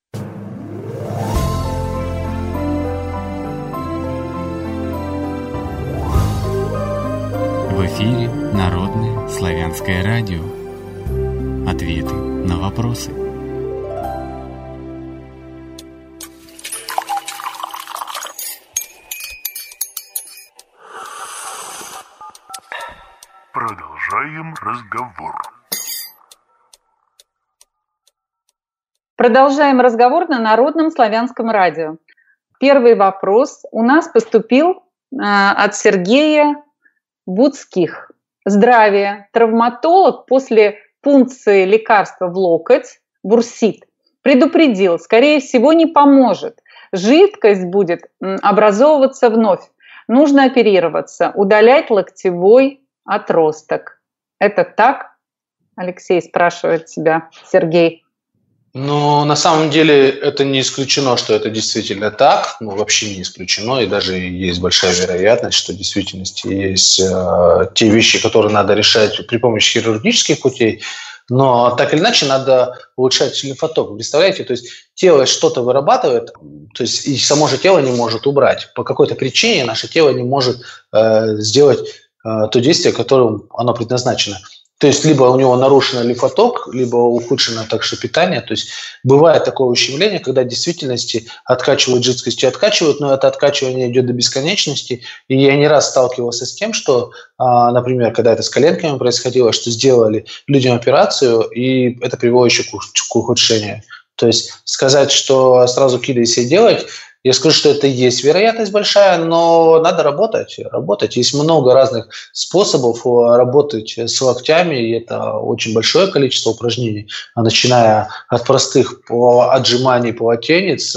S1: В эфире Народное славянское радио. Ответы на вопросы.
S4: Продолжаем разговор.
S2: Продолжаем разговор на Народном славянском радио. Первый вопрос у нас поступил от Сергея Будских. Здравия. Травматолог после пункции лекарства в локоть, бурсит, предупредил, скорее всего, не поможет. Жидкость будет образовываться вновь. Нужно оперироваться, удалять локтевой отросток. Это так? Алексей спрашивает тебя, Сергей.
S3: На самом деле это не исключено, что это действительно так. Вообще не исключено. И даже есть большая вероятность, что в действительности есть те вещи, которые надо решать при помощи хирургических путей. Но так или иначе надо улучшать лимфоток. Представляете, то есть тело что-то вырабатывает, то есть и само же тело не может убрать. По какой-то причине наше тело не может сделать то действие, которым оно предназначено. То есть либо у него нарушен лимфоток, либо ухудшено также питание. То есть бывает такое ущемление, когда в действительности откачивают жидкости, откачивают, но это откачивание идет до бесконечности. И я не раз сталкивался с тем, что, например, когда это с коленками происходило, что сделали людям операцию, и это приводит еще к ухудшению. То есть сказать, что сразу кидайся и делать, я скажу, что это есть вероятность большая, но надо работать. Есть много разных способов работать с локтями, и это очень большое количество упражнений, начиная от простых отжиманий полотенец,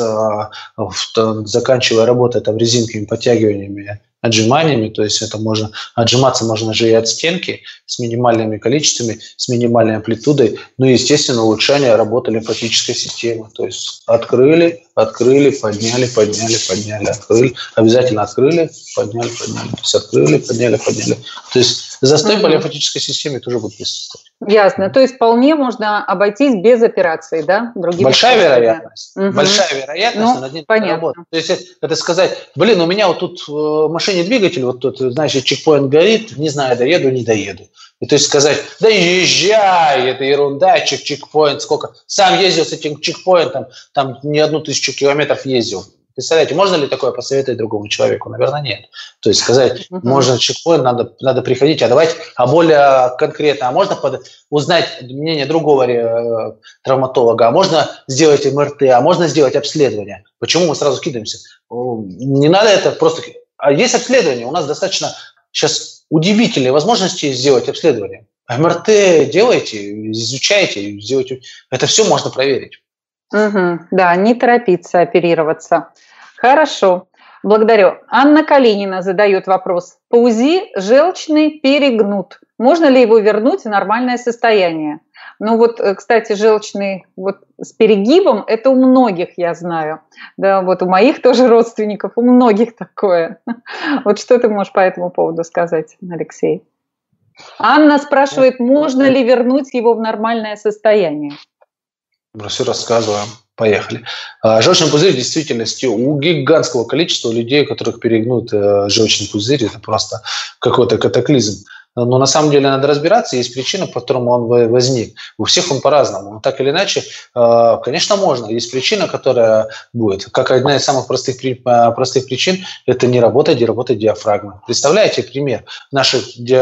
S3: заканчивая работой резинками, подтягиваниями, отжиманиями, то есть это можно отжиматься можно же и от стенки с минимальными количествами, с минимальной амплитудой, и, естественно, улучшение работы лимфатической системы, то есть открыли, подняли, открыли, обязательно открыли, подняли, то есть открыли, подняли. То есть застой по лимфатической системе тоже будет присутствовать.
S2: Ясно. То есть вполне можно обойтись без операции, да?
S3: Большая вероятность. Большая вероятность, но над ней надо работать. То есть это сказать, у меня вот тут в машине двигатель, вот тут, значит, чекпоинт горит, не знаю, доеду, не доеду. И то есть сказать, да езжай, это ерунда, чекпоинт, сколько. Сам ездил с этим чекпоинтом, там не 1000 километров ездил. Представляете, можно ли такое посоветовать другому человеку? Наверное, нет. То есть сказать, можно чекпоинт, надо приходить, а более конкретно, а можно узнать мнение другого травматолога, а можно сделать МРТ, а можно сделать обследование. Почему мы сразу кидаемся? Не надо это просто... А есть обследование, у нас достаточно сейчас удивительные возможности сделать обследование. МРТ делайте, изучайте, сделайте. Это все можно проверить.
S2: Да, не торопиться оперироваться. Хорошо, благодарю. Анна Калинина задает вопрос. По УЗИ желчный перегнут. Можно ли его вернуть в нормальное состояние? Ну вот, кстати, желчный вот с перегибом, это у многих, я знаю. Да, вот у моих тоже родственников, у многих такое. Вот что ты можешь по этому поводу сказать, Алексей? Анна спрашивает, можно ли вернуть его в нормальное состояние?
S3: Все рассказываем. Поехали. Желчный пузырь в действительности у гигантского количества людей, у которых перегнут желчный пузырь, это просто какой-то катаклизм. Но на самом деле надо разбираться, есть причина, по которой он возник. У всех он по-разному. Но так или иначе, конечно, можно. Есть причина, которая будет. Как одна из самых простых причин, это не работает диафрагма. Представляете пример? Вот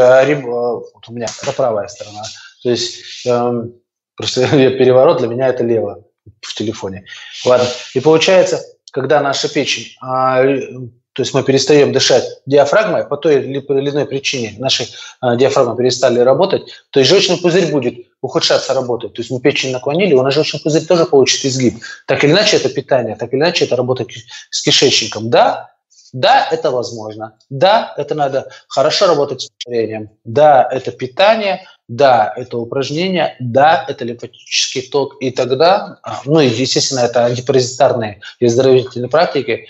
S3: у меня это правая сторона. То есть просто переворот, для меня это лево в телефоне. Ладно. И получается, когда наша печень... То есть мы перестаем дышать диафрагмой, по той или иной причине наши диафрагмы перестали работать, то есть желчный пузырь будет ухудшаться работать. То есть мы печень наклонили, у нас желчный пузырь тоже получит изгиб. Так или иначе это питание, так или иначе это работа с кишечником. Да, это возможно. Да, это надо хорошо работать с пищеварением. Да, это питание. Да, это упражнения. Да, это лимфатический ток. И тогда, естественно, это антипаразитарные и оздоровительные практики.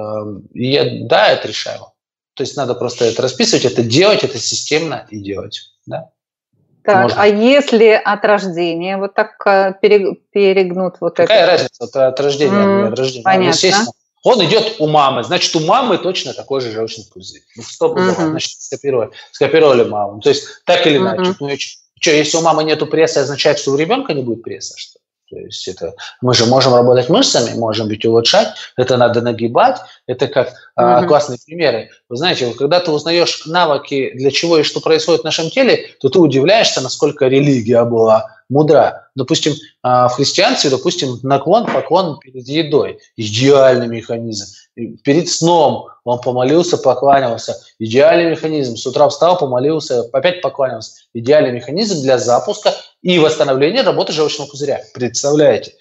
S3: Да, это решаемо. То есть надо просто это расписывать, это делать, это системно и делать. Да?
S2: Так, можно. А если от рождения вот так перегнут вот это?
S3: Какая разница от рождения? От рождения?
S2: Понятно.
S3: Естественно. Он идет у мамы, значит, у мамы точно такой же желчный пузырь. Значит, скопировали маму. То есть так или иначе. Если у мамы нету пресса, означает, что у ребенка не будет пресса, что ли? То есть это мы же можем работать мышцами, можем ведь улучшать, это надо нагибать, это как классные примеры. Вы знаете, когда ты узнаешь навыки, для чего и что происходит в нашем теле, то ты удивляешься, насколько религия была мудра. Допустим, в христианстве, поклон перед едой. Идеальный механизм. Перед сном он помолился, поклонялся. Идеальный механизм. С утра встал, помолился, опять поклонялся. Идеальный механизм для запуска и восстановления работы желчного пузыря. Представляете?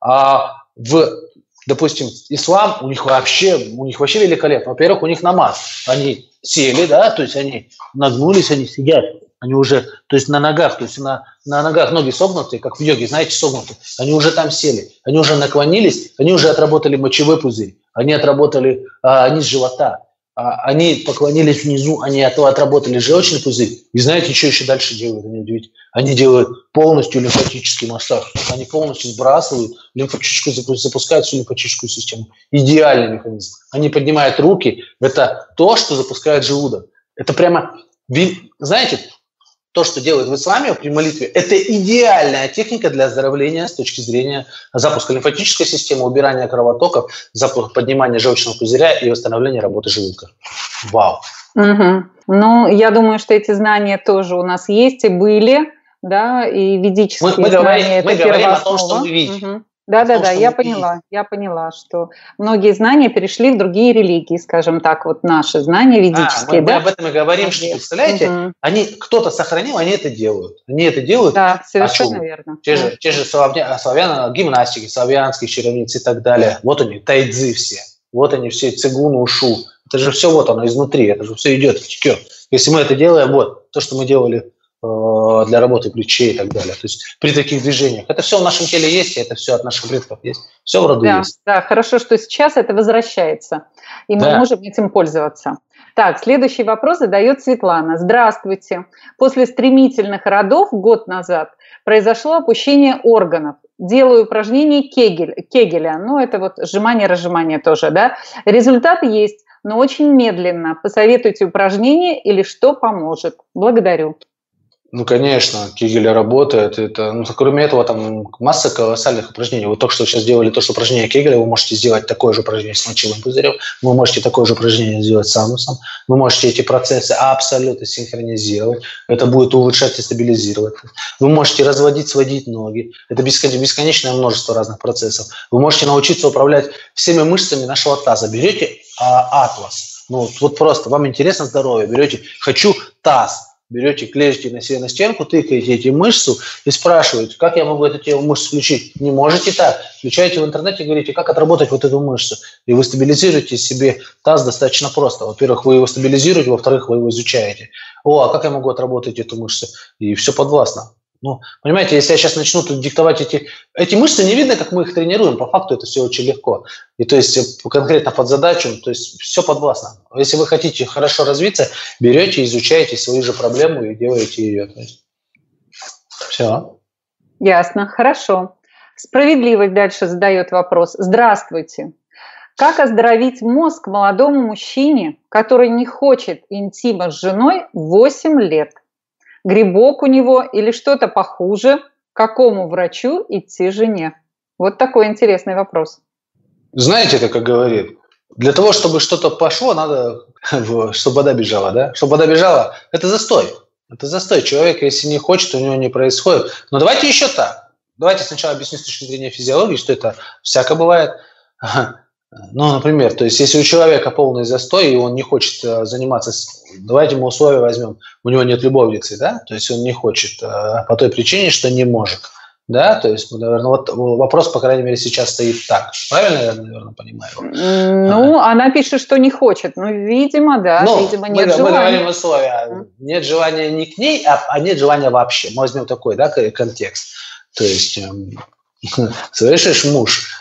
S3: Допустим, ислам, у них вообще великолепно. Во-первых, у них намаз. Они сели, да, то есть они нагнулись, они сидят. Они уже, то есть на ногах, на ногах ноги согнуты, как в йоге, знаете, согнуты. Они уже там сели, они уже наклонились, они уже отработали мочевой пузырь, они отработали низ живота, они поклонились внизу, они отработали желчный пузырь. И знаете, что еще дальше делают? Они делают полностью лимфатический массаж. Они полностью сбрасывают лимфатическую, запускают всю лимфатическую систему. Идеальный механизм. Они поднимают руки. Это то, что запускает желудок. Это прямо, знаете, то, что делают в исламе при молитве, это идеальная техника для оздоровления с точки зрения запуска лимфатической системы, убирания кровотоков, поднимания желчного пузыря и восстановления работы желудка. Вау!
S2: Ну, я думаю, что эти знания тоже у нас есть и были, да, и ведические знания.
S3: Мы говорим о том, что мы видим.
S2: Да, я поняла, что многие знания перешли в другие религии, скажем так, вот наши знания ведические.
S3: Мы об этом и говорим, что, представляете, кто-то сохранил, они это делают.
S2: Да, совершенно верно.
S3: Те же славян, гимнастики, славянские чаровницы и так далее. Вот они, тайцзы все. Вот они все, цигун, ушу. Это же все вот оно изнутри, это же все идет, текет. Если мы это делаем, вот, то, что мы делали для работы плечей и так далее. То есть при таких движениях. Это все в нашем теле есть, и это все от наших предков есть. Все в роду есть.
S2: Да, хорошо, что сейчас это возвращается, и мы можем этим пользоваться. Так, следующий вопрос задает Светлана. Здравствуйте. После стремительных родов год назад произошло опущение органов. Делаю упражнение Кегеля. Ну, это вот сжимание-разжимание тоже, да. Результат есть, но очень медленно. Посоветуйте упражнение или что поможет. Благодарю.
S3: Ну, конечно, Кегель работает. Это, ну, кроме этого, там масса колоссальных упражнений. Вы только что сейчас делали то, что упражнение Кегеля, вы можете сделать такое же упражнение с мочевым пузырем, вы можете такое же упражнение сделать с анусом, вы можете эти процессы абсолютно синхронизировать, это будет улучшать и стабилизировать. Вы можете разводить, сводить ноги. Это бесконечное множество разных процессов. Вы можете научиться управлять всеми мышцами нашего таза. Берете атлас. Ну, вот просто, вам интересно здоровье, берете «хочу таз», берете, клеите на себе на стенку, тыкаете эти мышцы и спрашиваете, как я могу эту мышцу включить. Не можете так. Включаете в интернете и говорите, как отработать вот эту мышцу. И вы стабилизируете себе таз достаточно просто. Во-первых, вы его стабилизируете, во-вторых, вы его изучаете. А как я могу отработать эту мышцу? И все подвластно. Ну, понимаете, если я сейчас начну тут диктовать эти мышцы, не видно, как мы их тренируем. По факту это все очень легко. И то есть конкретно под задачу, то есть все подвластно. Если вы хотите хорошо развиться, берете, изучаете свою же проблему и делаете ее. То есть, все.
S2: Ясно, хорошо. Справедливость дальше задает вопрос. Здравствуйте. Как оздоровить мозг молодому мужчине, который не хочет интима с женой 8 лет? Грибок у него или что-то похуже? К какому врачу идти жене? Вот такой интересный вопрос.
S3: Знаете, это как говорит, для того, чтобы что-то пошло, надо, чтобы вода бежала, да? Чтобы вода бежала, это застой. Это застой. Человек, если не хочет, у него не происходит. Но давайте еще так. Давайте сначала объясню с точки зрения физиологии, что это всяко бывает. Ну, например, то есть если у человека полный застой, и он не хочет заниматься, давайте мы условия возьмем, у него нет любовницы, да, то есть он не хочет по той причине, что не может, да, то есть, наверное, вот вопрос, по крайней мере, сейчас стоит так. Правильно я, наверное, понимаю?
S2: Ну, она пишет, что не хочет, ну, видимо, да, видимо, нет желания.
S3: Мы говорим условия, нет желания не к ней, а нет желания вообще. Мы возьмем такой, да, контекст. То есть, слышишь, муж?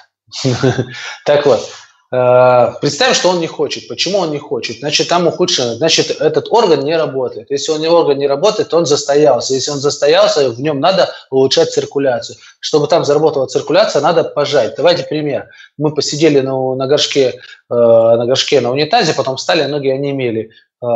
S3: Так вот, представим, что он не хочет. Почему он не хочет? Значит, там ухудшено. Значит, этот орган не работает. Если орган не работает, то он застоялся. Если он застоялся, в нем надо улучшать циркуляцию. Чтобы там заработала циркуляция, надо пожать. Давайте пример. Мы посидели на горшке на унитазе, потом встали, ноги онемели.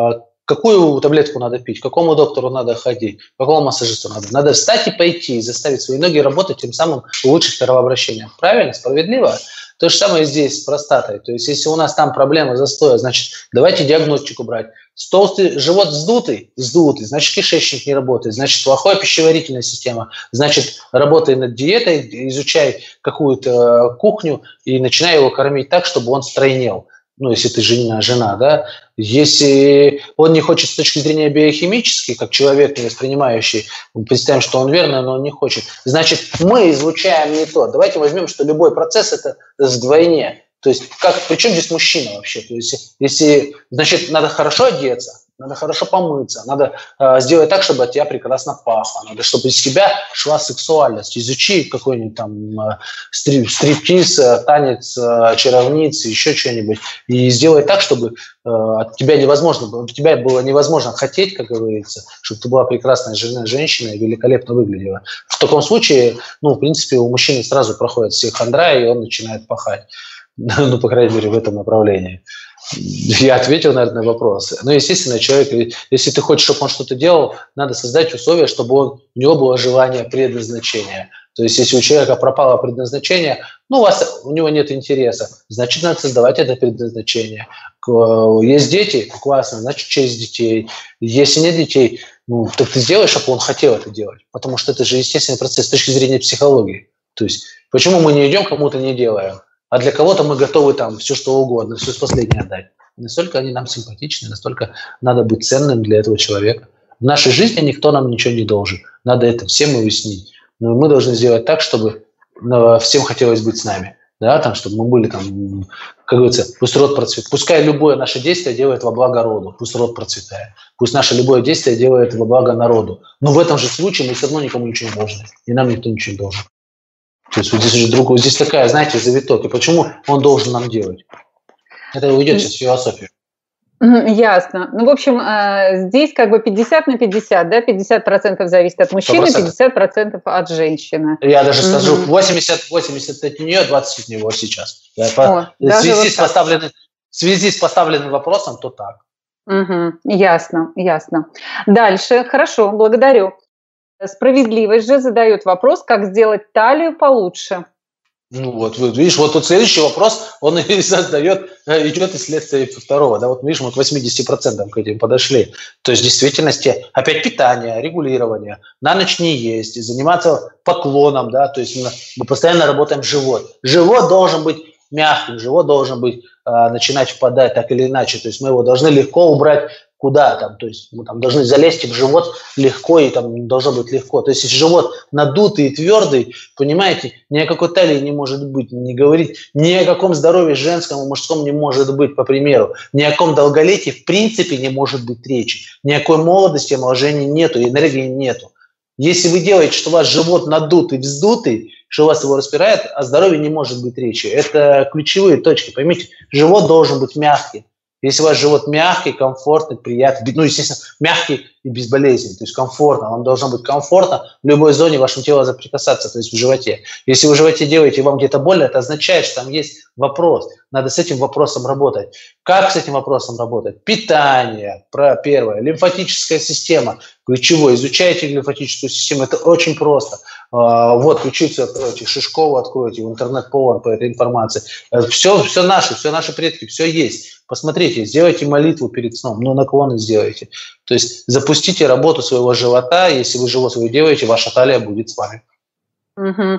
S3: Какую таблетку надо пить, к какому доктору надо ходить, к какому массажисту надо. Надо встать и пойти, заставить свои ноги работать, тем самым улучшить кровообращение. Правильно? Справедливо? То же самое здесь с простатой. То есть, если у нас там проблема застоя, значит, давайте диагностику брать. Толстый живот вздутый, значит, кишечник не работает, значит, плохая пищеварительная система, значит, работай над диетой, изучай какую-то кухню и начинай его кормить так, чтобы он стройнел. Ну, если ты жена, да, если он не хочет с точки зрения биохимической, как человек не воспринимающий, мы представим, что он верный, но он не хочет, значит, мы излучаем не то. Давайте возьмем, что любой процесс – это вдвойне. То есть, причем здесь мужчина вообще? То есть, значит, надо хорошо одеться, надо хорошо помыться, надо сделать так, чтобы от тебя прекрасно пахло, надо, чтобы из тебя шла сексуальность. Изучи какой-нибудь там стриптиз, танец, чаровницы, еще что-нибудь, и сделай так, чтобы от тебя было невозможно хотеть, как говорится, чтобы ты была прекрасная женщина и великолепно выглядела. В таком случае, в принципе, у мужчины сразу проходит все хандра, и он начинает пахать. Ну, по крайней мере, в этом направлении. Я ответил, наверное, на вопрос. Ну, естественно, человек, если ты хочешь, чтобы он что-то делал, надо создать условия, чтобы у него было желание предназначения. То есть, если у человека пропало предназначение, у него нет интереса, значит, надо создавать это предназначение. Есть дети, классно, значит, через детей. Если нет детей, так ты сделаешь, чтобы он хотел это делать. Потому что это же естественный процесс с точки зрения психологии. То есть, почему мы не идем, кому-то не делаем? А для кого-то мы готовы там все что угодно, все с последнего отдать. Настолько они нам симпатичны, настолько надо быть ценным для этого человека. В нашей жизни никто нам ничего не должен. Надо это всем уяснить. Но мы должны сделать так, чтобы всем хотелось быть с нами. Да, там, чтобы мы были там, как говорится, пусть род процветает. Пускай любое наше действие делает во благо роду, пусть род процветает. Пусть наше любое действие делает во благо народу. Но в этом же случае мы все равно никому ничего не должны. И нам никто ничего не должен. То есть здесь такая, знаете, завиток. И почему он должен нам делать? Это уйдет сейчас в философию.
S2: Ясно. В общем, здесь как бы 50 на 50, да? 50% зависит от мужчины, 50% от женщины.
S3: Я даже скажу, 80 от нее, 20 от него сейчас. В связи с поставленным вопросом, то так.
S2: Ясно. Дальше. Хорошо, благодарю. Справедливость же задает вопрос, как сделать талию получше.
S3: Ну вот, видишь, вот тут следующий вопрос, он и создает, идет из следствия второго. Да, вот видишь, мы к 80% к этим подошли. То есть в действительности опять питание, регулирование, на ночь не есть, заниматься поклоном, да, то есть мы постоянно работаем живот. Живот должен быть мягким, живот должен быть, начинать впадать так или иначе. То есть мы его должны легко убрать куда там, то есть мы там должны залезть в живот легко, и там должно быть легко. То есть если живот надутый и твердый, понимаете, ни о какой талии не может быть, не говорить, ни о каком здоровье женском и мужском не может быть, по примеру, ни о каком долголетии в принципе не может быть речи, ни о какой молодости, омоложения нету, энергии нету. Если вы делаете, что у вас живот надутый, вздутый, что у вас его распирает, о здоровье не может быть речи. Это ключевые точки, поймите, живот должен быть мягкий. Если у вас живот мягкий, комфортный, приятный, ну, естественно, мягкий и безболезненный, то есть комфортно, вам должно быть комфортно в любой зоне вашего тела соприкасаться, то есть в животе. Если вы в животе делаете, и вам где-то больно, это означает, что там есть вопрос. Надо с этим вопросом работать. Как с этим вопросом работать? Питание, первое. Лимфатическая система, ключевое. Изучайте лимфатическую систему, это очень просто. Вот, ключицу откройте, Шишкову откройте, в интернет полон по этой информации. Все наши предки, все есть. Посмотрите, сделайте молитву перед сном, наклоны сделайте. То есть запустите работу своего живота, если вы живот свой делаете, ваша талия будет с вами.
S2: Угу.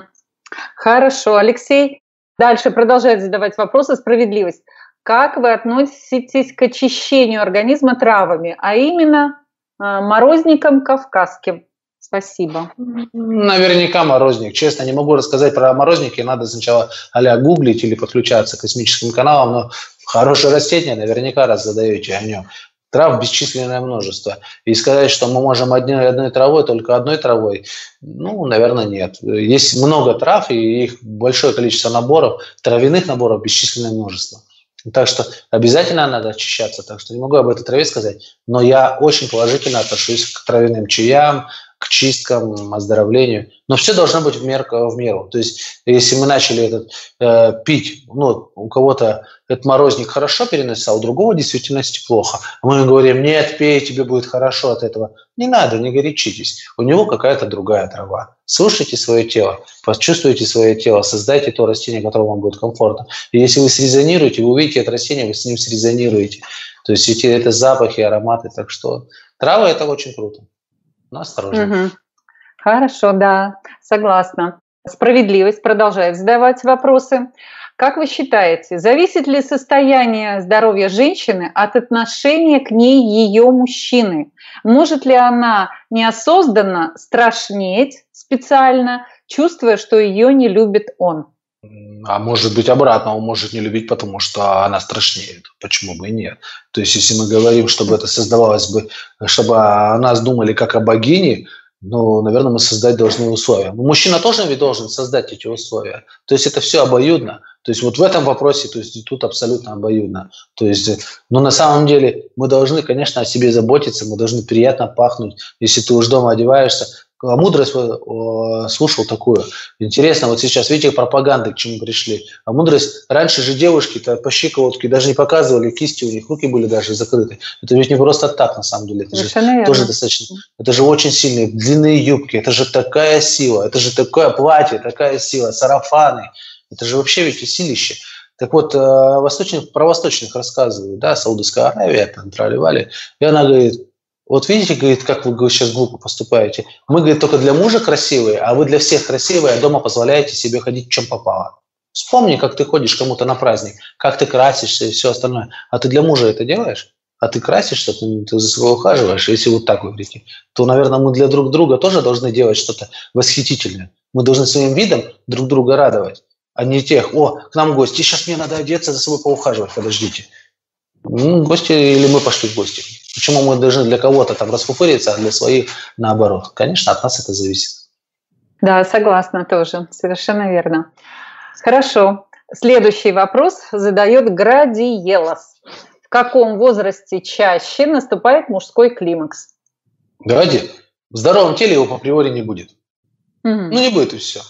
S2: Хорошо, Алексей. Дальше продолжает задавать вопросы. Справедливость. Как вы относитесь к очищению организма травами, а именно морозником кавказским? Спасибо.
S3: Наверняка морозник. Честно, не могу рассказать про морозники. Надо сначала гуглить или подключаться к космическим каналам, но хорошее растение наверняка раз задаете о нем. Трав бесчисленное множество. И сказать, что мы можем одной травой, только одной травой, наверное, нет. Есть много трав, и их большое количество наборов, травяных наборов бесчисленное множество. Так что обязательно надо очищаться. Так что не могу об этой траве сказать, но я очень положительно отношусь к травяным чаям, к чисткам, оздоровлению. Но все должно быть в меру. То есть, если мы начали пить, у кого-то этот морозник хорошо переносится, а у другого в действительности плохо. А мы говорим, нет, пей, тебе будет хорошо от этого. Не надо, не горячитесь. У него какая-то другая трава. Слушайте свое тело, почувствуйте свое тело, создайте то растение, которое вам будет комфортно. И если вы срезонируете, вы увидите это растение, вы с ним срезонируете. То есть это запахи, ароматы. Так что травы – это очень круто. Но осторожно.
S2: Угу. Хорошо, да, согласна. Справедливость продолжает задавать вопросы. Как вы считаете, зависит ли состояние здоровья женщины от отношения к ней ее мужчины? Может ли она неосознанно страшнеть специально, чувствуя, что ее не любит он?
S3: А может быть обратно, он может не любить, потому что она страшнеет. Почему бы и нет? То есть если мы говорим, чтобы это создавалось бы, чтобы о нас думали как о богине, наверное, мы создать должны условия. Но мужчина тоже ведь должен создать эти условия. То есть это все обоюдно. То есть вот в этом вопросе, то есть тут абсолютно обоюдно. То есть, на самом деле мы должны, конечно, о себе заботиться, мы должны приятно пахнуть. Если ты уж дома одеваешься, мудрость слушал такую. Интересно, вот сейчас, видите, пропаганды к чему пришли. А мудрость, раньше же девушки-то по щиколотке даже не показывали, кисти у них, руки были даже закрыты. Это ведь не просто так, на самом деле. Это же тоже достаточно. Это же очень сильные длинные юбки, это же такая сила, это же такое платье, такая сила, сарафаны. Это же вообще ведь и силище. Так вот, про восточных рассказывают, да, Саудовская Аравия, там, трали-вали. И она говорит, вот видите, говорит, как вы сейчас глупо поступаете. Мы, говорит, только для мужа красивые, а вы для всех красивые, а дома позволяете себе ходить в чем попало. Вспомни, как ты ходишь кому-то на праздник, как ты красишься и все остальное. А ты для мужа это делаешь? А ты красишься, ты за собой ухаживаешь. Если вот так вы говорите, то, наверное, мы для друг друга тоже должны делать что-то восхитительное. Мы должны своим видом друг друга радовать, а не тех, к нам гости, сейчас мне надо одеться, за собой поухаживать, подождите. Гости или мы пошли в гости? Почему мы должны для кого-то там расфуфыриться, а для своих наоборот? Конечно, от нас это зависит.
S2: Да, согласна тоже, совершенно верно. Хорошо. Следующий вопрос задает Градиелос. В каком возрасте чаще наступает мужской климакс?
S3: Гради, в здоровом теле его по априори не будет. Не будет и все.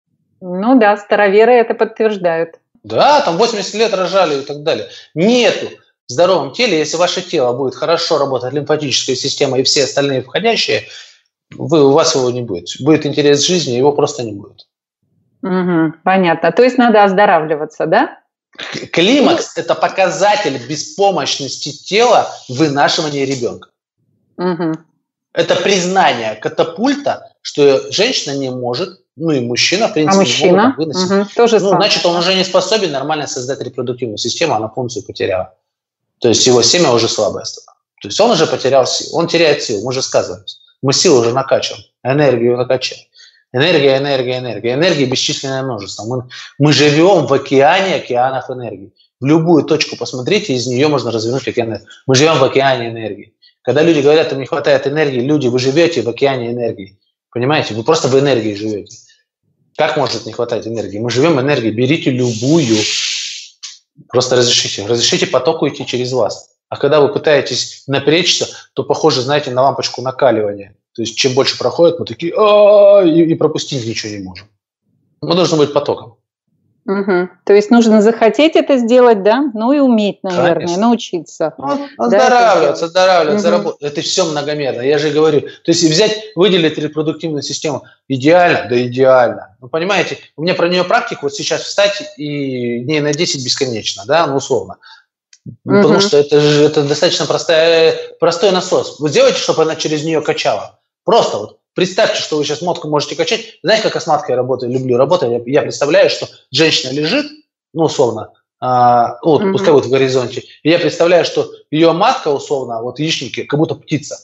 S2: Да, староверы это подтверждают.
S3: Да, там 80 лет рожали и так далее. Нету в здоровом теле, если ваше тело будет хорошо работать, лимфатическая система и все остальные входящие, у вас его не будет. Будет интерес к жизни, его просто не будет.
S2: Понятно. То есть надо оздоравливаться, да?
S3: Климакс – это показатель беспомощности тела в вынашивании ребенка. Это признание катапульта, что женщина не может, ну и мужчина, в принципе,
S2: мужчина?
S3: не может выносить.
S2: Тоже самое.
S3: Значит, он уже не способен нормально создать репродуктивную систему, она функцию потеряла. То есть его семя уже слабое стало. То есть он уже потерял силу, он теряет силу, мы же сказываемся. Мы силу уже накачиваем, энергию накачаем. Энергия. Энергии бесчисленное множество. Мы живем в океане океанов энергии. В любую точку посмотрите, из нее можно развернуть океан. Мы живем в океане энергии. Когда люди говорят, им не хватает энергии, люди, вы живете в океане энергии. Понимаете? Вы просто в энергии живете. Как может не хватать энергии? Мы живем в энергии. Берите любую. Просто разрешите потоку идти через вас. А когда вы пытаетесь напрячься, то похоже, знаете, на лампочку накаливания. То есть чем больше проходит, мы такие и пропустить ничего не можем. Мы должны быть потоком.
S2: То есть нужно захотеть это сделать, да? Ну и уметь, наверное,
S3: Конечно.
S2: Научиться.
S3: Оздоравливаться, работать. Это все многомерно. Я же говорю. То есть выделить репродуктивную систему идеально, да идеально. Вы понимаете, у меня про нее практика вот сейчас встать и дней на 10 бесконечно, да, ну условно. Потому что это достаточно простой насос. Вы сделайте, чтобы она через нее качала. Просто вот представьте, что вы сейчас мотку можете качать. Знаете, как я с маткой работаю? Люблю работать. Я представляю, что женщина лежит, ну, условно, пускай вот в горизонте. И я представляю, что ее матка, условно, вот яичники, как будто птица.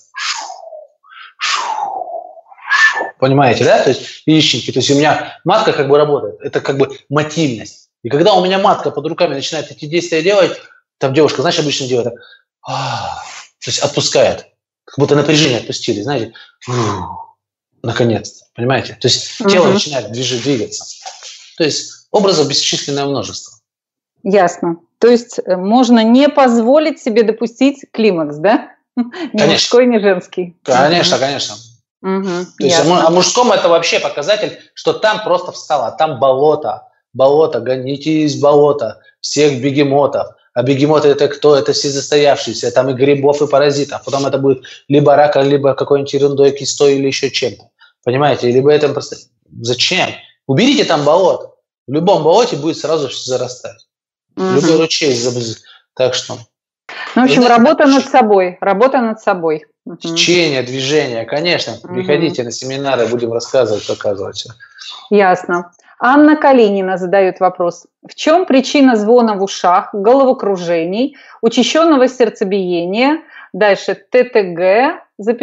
S3: Понимаете, да? То есть яичники. То есть у меня матка как бы работает. Это как бы мотивность. И когда у меня матка под руками начинает эти действия делать, там девушка, знаешь, обычно делает так, то есть отпускает. Как будто напряжение отпустили, знаете. Наконец-то, понимаете? То есть тело начинает двигаться. То есть образов бесчисленное множество.
S2: Ясно. То есть можно не позволить себе допустить климакс, да? Ни мужской, ни женский.
S3: Конечно. То есть, а мужском это вообще показатель, что там просто встало, там болото, гонитесь болото, всех бегемотов. А бегемоты это кто? Это все застоявшиеся, там и грибов, и паразитов. Потом это будет либо рака, либо какой-нибудь ерундой, кистой или еще чем-то. Понимаете? Либо это просто... Зачем? Уберите там болото. В любом болоте будет сразу все зарастать. Любой ручей. Так что...
S2: Ну, в общем, работа над собой.
S3: Течение, движение, конечно. Приходите на семинары, будем рассказывать, показывать.
S2: Ясно. Анна Калинина задает вопрос. В чем причина звона в ушах, головокружений, учащенного сердцебиения, дальше ТТГ,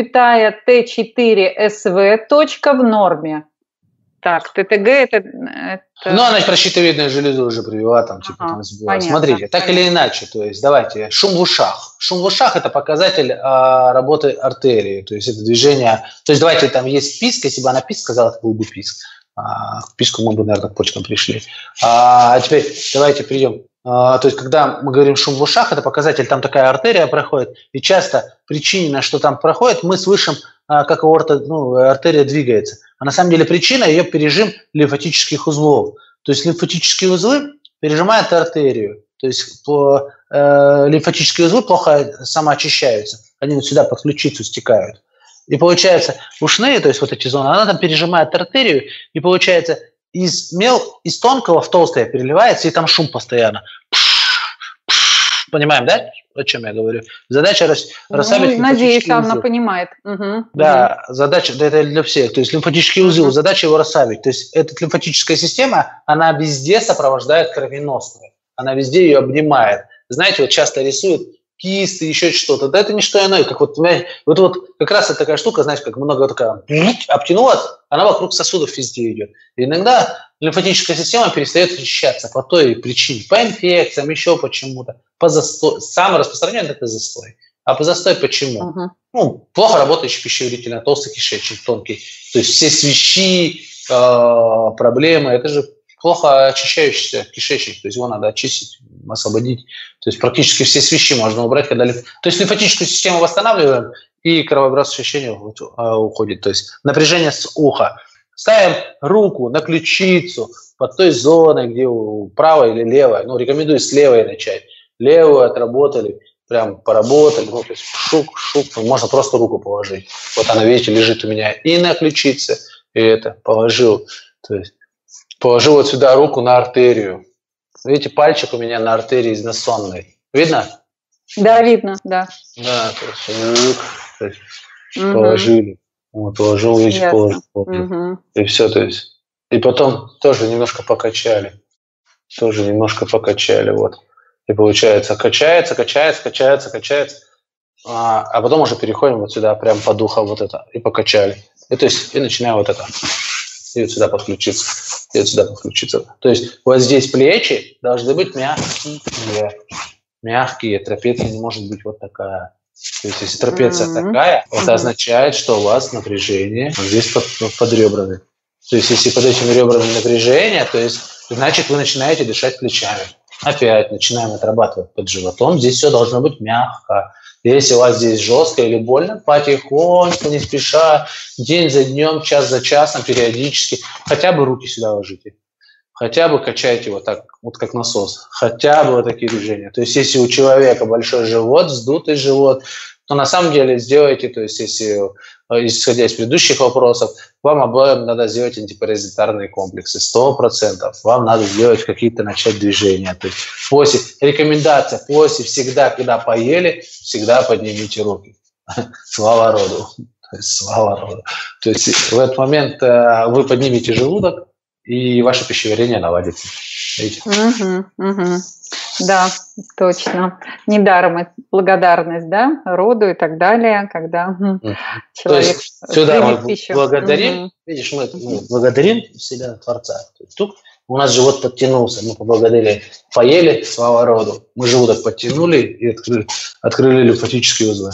S2: Т4СВ, точка в норме? Так, ТТГ это...
S3: Ну, она про щитовидную железу уже привела, там, типа, смотрите, так или иначе, то есть, давайте, шум в ушах. Шум в ушах – это показатель работы артерии, то есть, это движение, то есть, давайте, там есть писк, если бы она писк сказала, это был бы писк. К писку мы бы, наверное, к почкам пришли. А теперь давайте перейдем. То есть, когда мы говорим шум в ушах, это показатель, там такая артерия проходит, и часто причина, что там проходит, мы слышим, как артерия двигается. А на самом деле причина ее пережим лимфатических узлов. То есть лимфатические узлы пережимают артерию. То есть лимфатические узлы плохо самоочищаются. Они вот сюда под ключицу стекают. И получается, ушные, то есть вот эти зоны, она там пережимает артерию, и получается, из тонкого в толстое переливается, и там шум постоянно. Понимаем, да, о чем я говорю? Задача расслабить
S2: надеюсь, Анна понимает.
S3: Да, задача, да, это для всех. То есть лимфатический узел, задача его расслабить. То есть эта лимфатическая система, она везде сопровождает кровеносную. Она везде ее обнимает. Знаете, вот часто рисуют кисты, еще что-то. Да это не что иное, как вот как раз это такая штука, знаете, как много такая обтянулась, она вокруг сосудов везде идет. И иногда лимфатическая система перестает очищаться по той причине, по инфекциям, еще почему-то, по застою. Самый распространенный – это застой. А по застой почему? Ну, плохо работающий пищеварительный, толстый кишечник, тонкий. То есть все свищи, проблемы, это же плохо очищающийся кишечник, то есть его надо очистить, освободить. То есть практически все свищи можно убрать, когда то есть лимфатическую систему восстанавливаем, и кровообраз ощущение уходит. То есть напряжение с уха. Ставим руку на ключицу под той зоной, где правая или левая. Ну, рекомендую с левой начать. Левую отработали, прям поработали. Ну, то есть шук, можно просто руку положить. Вот она, видите, лежит у меня и на ключице, и это, положил вот сюда руку на артерию. Видите, пальчик у меня на артерии износонной. Видно?
S2: Да, видно, да.
S3: Да, то есть положили. Вот, положил, видите, положил. И все, то есть. И потом тоже немножко покачали. Вот. И получается, качается. А потом уже переходим вот сюда, прям под ухо вот это, и покачали. И, то есть, и начинаем вот это. И вот сюда подключиться. То есть, вот здесь плечи должны быть мягкие. Трапеция не может быть вот такая. То есть, если трапеция такая, это означает, что у вас напряжение вот здесь под ребрами. То есть, если под этими ребрами напряжение, то есть, значит, вы начинаете дышать плечами. Опять начинаем отрабатывать под животом. Здесь все должно быть мягко. Если у вас здесь жестко или больно, потихоньку, не спеша, день за днем, час за часом, периодически, хотя бы руки сюда ложите. Хотя бы качайте вот так, вот как насос. Хотя бы вот такие движения. То есть, если у человека большой живот, вздутый живот, то на самом деле сделайте, то есть, если, исходя из предыдущих вопросов, вам обоим надо сделать антипаразитарные комплексы. 100%. Вам надо сделать какие-то, начать движения. То есть, рекомендация, после всегда, когда поели, всегда поднимите руки. Слава роду. То есть, в этот момент вы поднимете желудок, и ваше пищеварение наладится. Видите?
S2: Да, точно. Недаром благодарность, да, роду и так далее, когда человек
S3: сюда мы благодарим, видишь, мы благодарим себя, Творца. Тут у нас живот подтянулся, мы поблагодарили, поели, слава роду, мы желудок подтянули и открыли лимфатические узлы.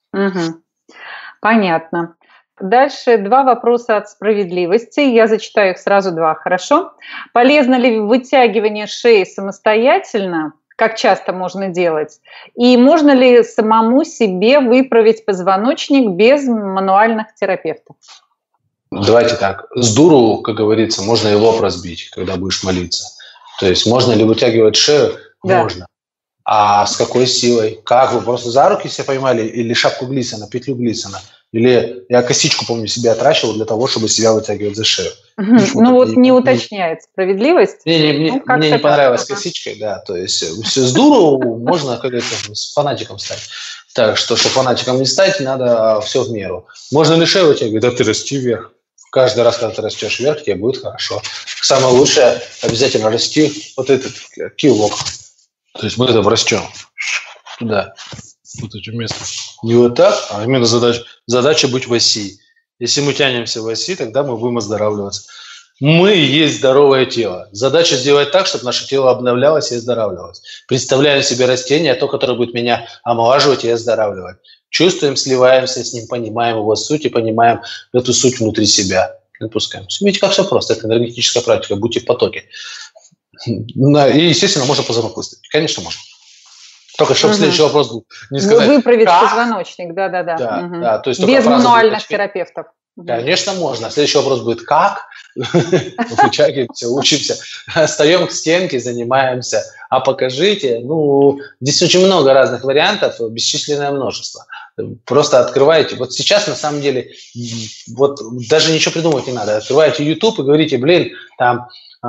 S2: Понятно. Дальше 2 вопроса от справедливости. Я зачитаю их сразу 2, хорошо? Полезно ли вытягивание шеи самостоятельно? Как часто можно делать? И можно ли самому себе выправить позвоночник без мануальных терапевтов?
S3: Давайте так. С дуру, как говорится, можно и лоб разбить, когда будешь молиться. То есть можно ли вытягивать шею?
S2: Да.
S3: Можно. А с какой силой? Как? Вы просто за руки себя поймали? Или шапку Глисона, петлю Глисона? Или я косичку, помню, себе отращивал для того, чтобы себя вытягивать за шею.
S2: Ну вот не уточняет справедливость.
S3: Мне не понравилась косичка, да. То есть все с дуру можно, как говорится, с фанатиком стать. Так что, чтобы фанатиком не стать, надо все в меру. Можно ли шею вытягивать? Да ты расти вверх. Каждый раз, когда ты растешь вверх, тебе будет хорошо. Самое лучшее обязательно расти вот этот кивок. То есть мы это растем туда. Вот это место. Не вот так, а именно задача быть в оси. Если мы тянемся в оси, тогда мы будем оздоравливаться. Мы и есть здоровое тело. Задача сделать так, чтобы наше тело обновлялось и оздоравливалось. Представляем себе растение, то, которое будет меня омолаживать и оздоравливать. Чувствуем, сливаемся с ним, понимаем его суть и понимаем эту суть внутри себя. Отпускаем. Видите, как все просто. Это энергетическая практика. Будьте в потоке. И, естественно, можно позвонок выставить. Конечно, можно. Только чтобы следующий вопрос был не сказать.
S2: Выправить позвоночник, да.
S3: Да, то есть
S2: без мануальных терапевтов.
S3: Конечно, можно. Следующий вопрос будет как? Вытягиваемся, учимся, встаем к стенке, занимаемся. А покажите. Здесь очень много разных вариантов, бесчисленное множество. Просто открываете. Вот сейчас, на самом деле, вот даже ничего придумывать не надо. Открываете YouTube и говорите, там,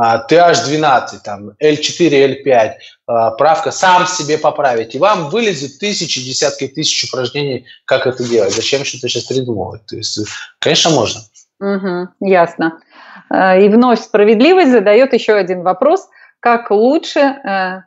S3: TH12, там, L4, L5, правка, сам себе поправить. И вам вылезет тысячи, десятки тысяч упражнений, как это делать. Зачем что-то сейчас придумывать? То есть, конечно, можно.
S2: Ясно. И вновь справедливость задает еще один вопрос. Как лучше,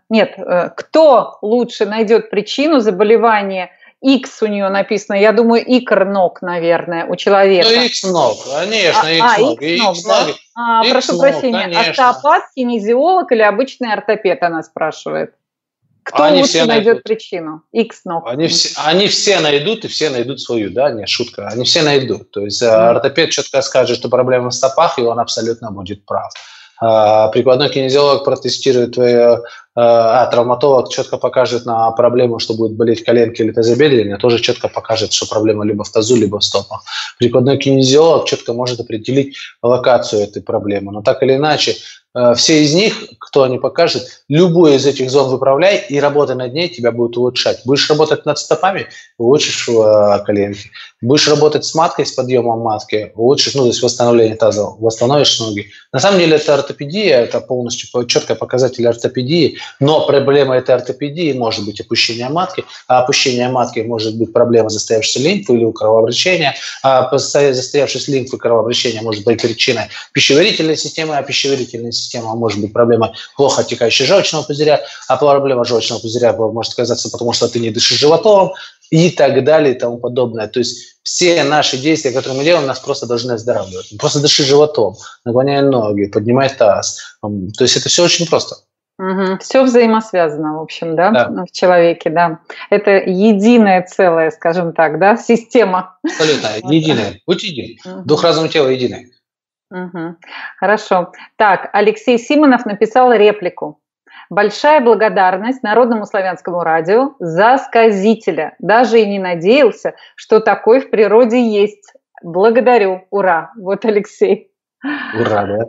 S2: кто лучше найдет причину заболевания? X у нее написано, я думаю, икр ног, наверное, у человека.
S3: X ног, конечно, X ног.
S2: Да? Прошу прощения, конечно. Остеопат, кинезиолог или обычный ортопед, она спрашивает. Кто лучше найдет причину? X ног.
S3: Они все найдут, и все найдут свою, да, не шутка. Они все найдут. То есть ортопед четко скажет, что проблема в стопах, и он абсолютно будет прав. Прикладной кинезиолог протестирует травматолог четко покажет на проблему, что будет болеть коленки или тазобедренные, тоже четко покажет, что проблема либо в тазу, либо в стопах. Прикладной кинезиолог четко может определить локацию этой проблемы. Но так или иначе, все из них, кто они покажут, любую из этих зон выправляй и работай над ней, тебя будет улучшать. Будешь работать над стопами, улучшишь коленки. Будешь работать с маткой, с подъемом матки, улучшишь, то есть восстановление таза, восстановишь ноги. На самом деле это ортопедия, это полностью четкий показатель ортопедии, но проблема этой ортопедии может быть опущение матки, а опущение матки может быть проблема застоявшейся лимфы или кровообращения, а застоявшейся лимфы и кровообращения может быть причиной пищеварительной системы, а пищеварительная система может быть проблема плохо оттекающего желчного пузыря, а проблема желчного пузыря может оказаться потому, что ты не дышишь животом и так далее и тому подобное. То есть все наши действия, которые мы делаем, нас просто должны оздоравливать. Просто дыши животом, наклоняй ноги, поднимай таз. То есть это все очень просто.
S2: Все взаимосвязано, в общем, да, в человеке, да. Это единое целое, скажем так, да, система.
S3: Абсолютно, единое. Будь един. Дух, разум, тело единое.
S2: Хорошо. Так, Алексей Симонов написал реплику. Большая благодарность Народному славянскому радио за сказителя. Даже и не надеялся, что такой в природе есть. Благодарю. Ура. Вот Алексей.
S3: Ура, да?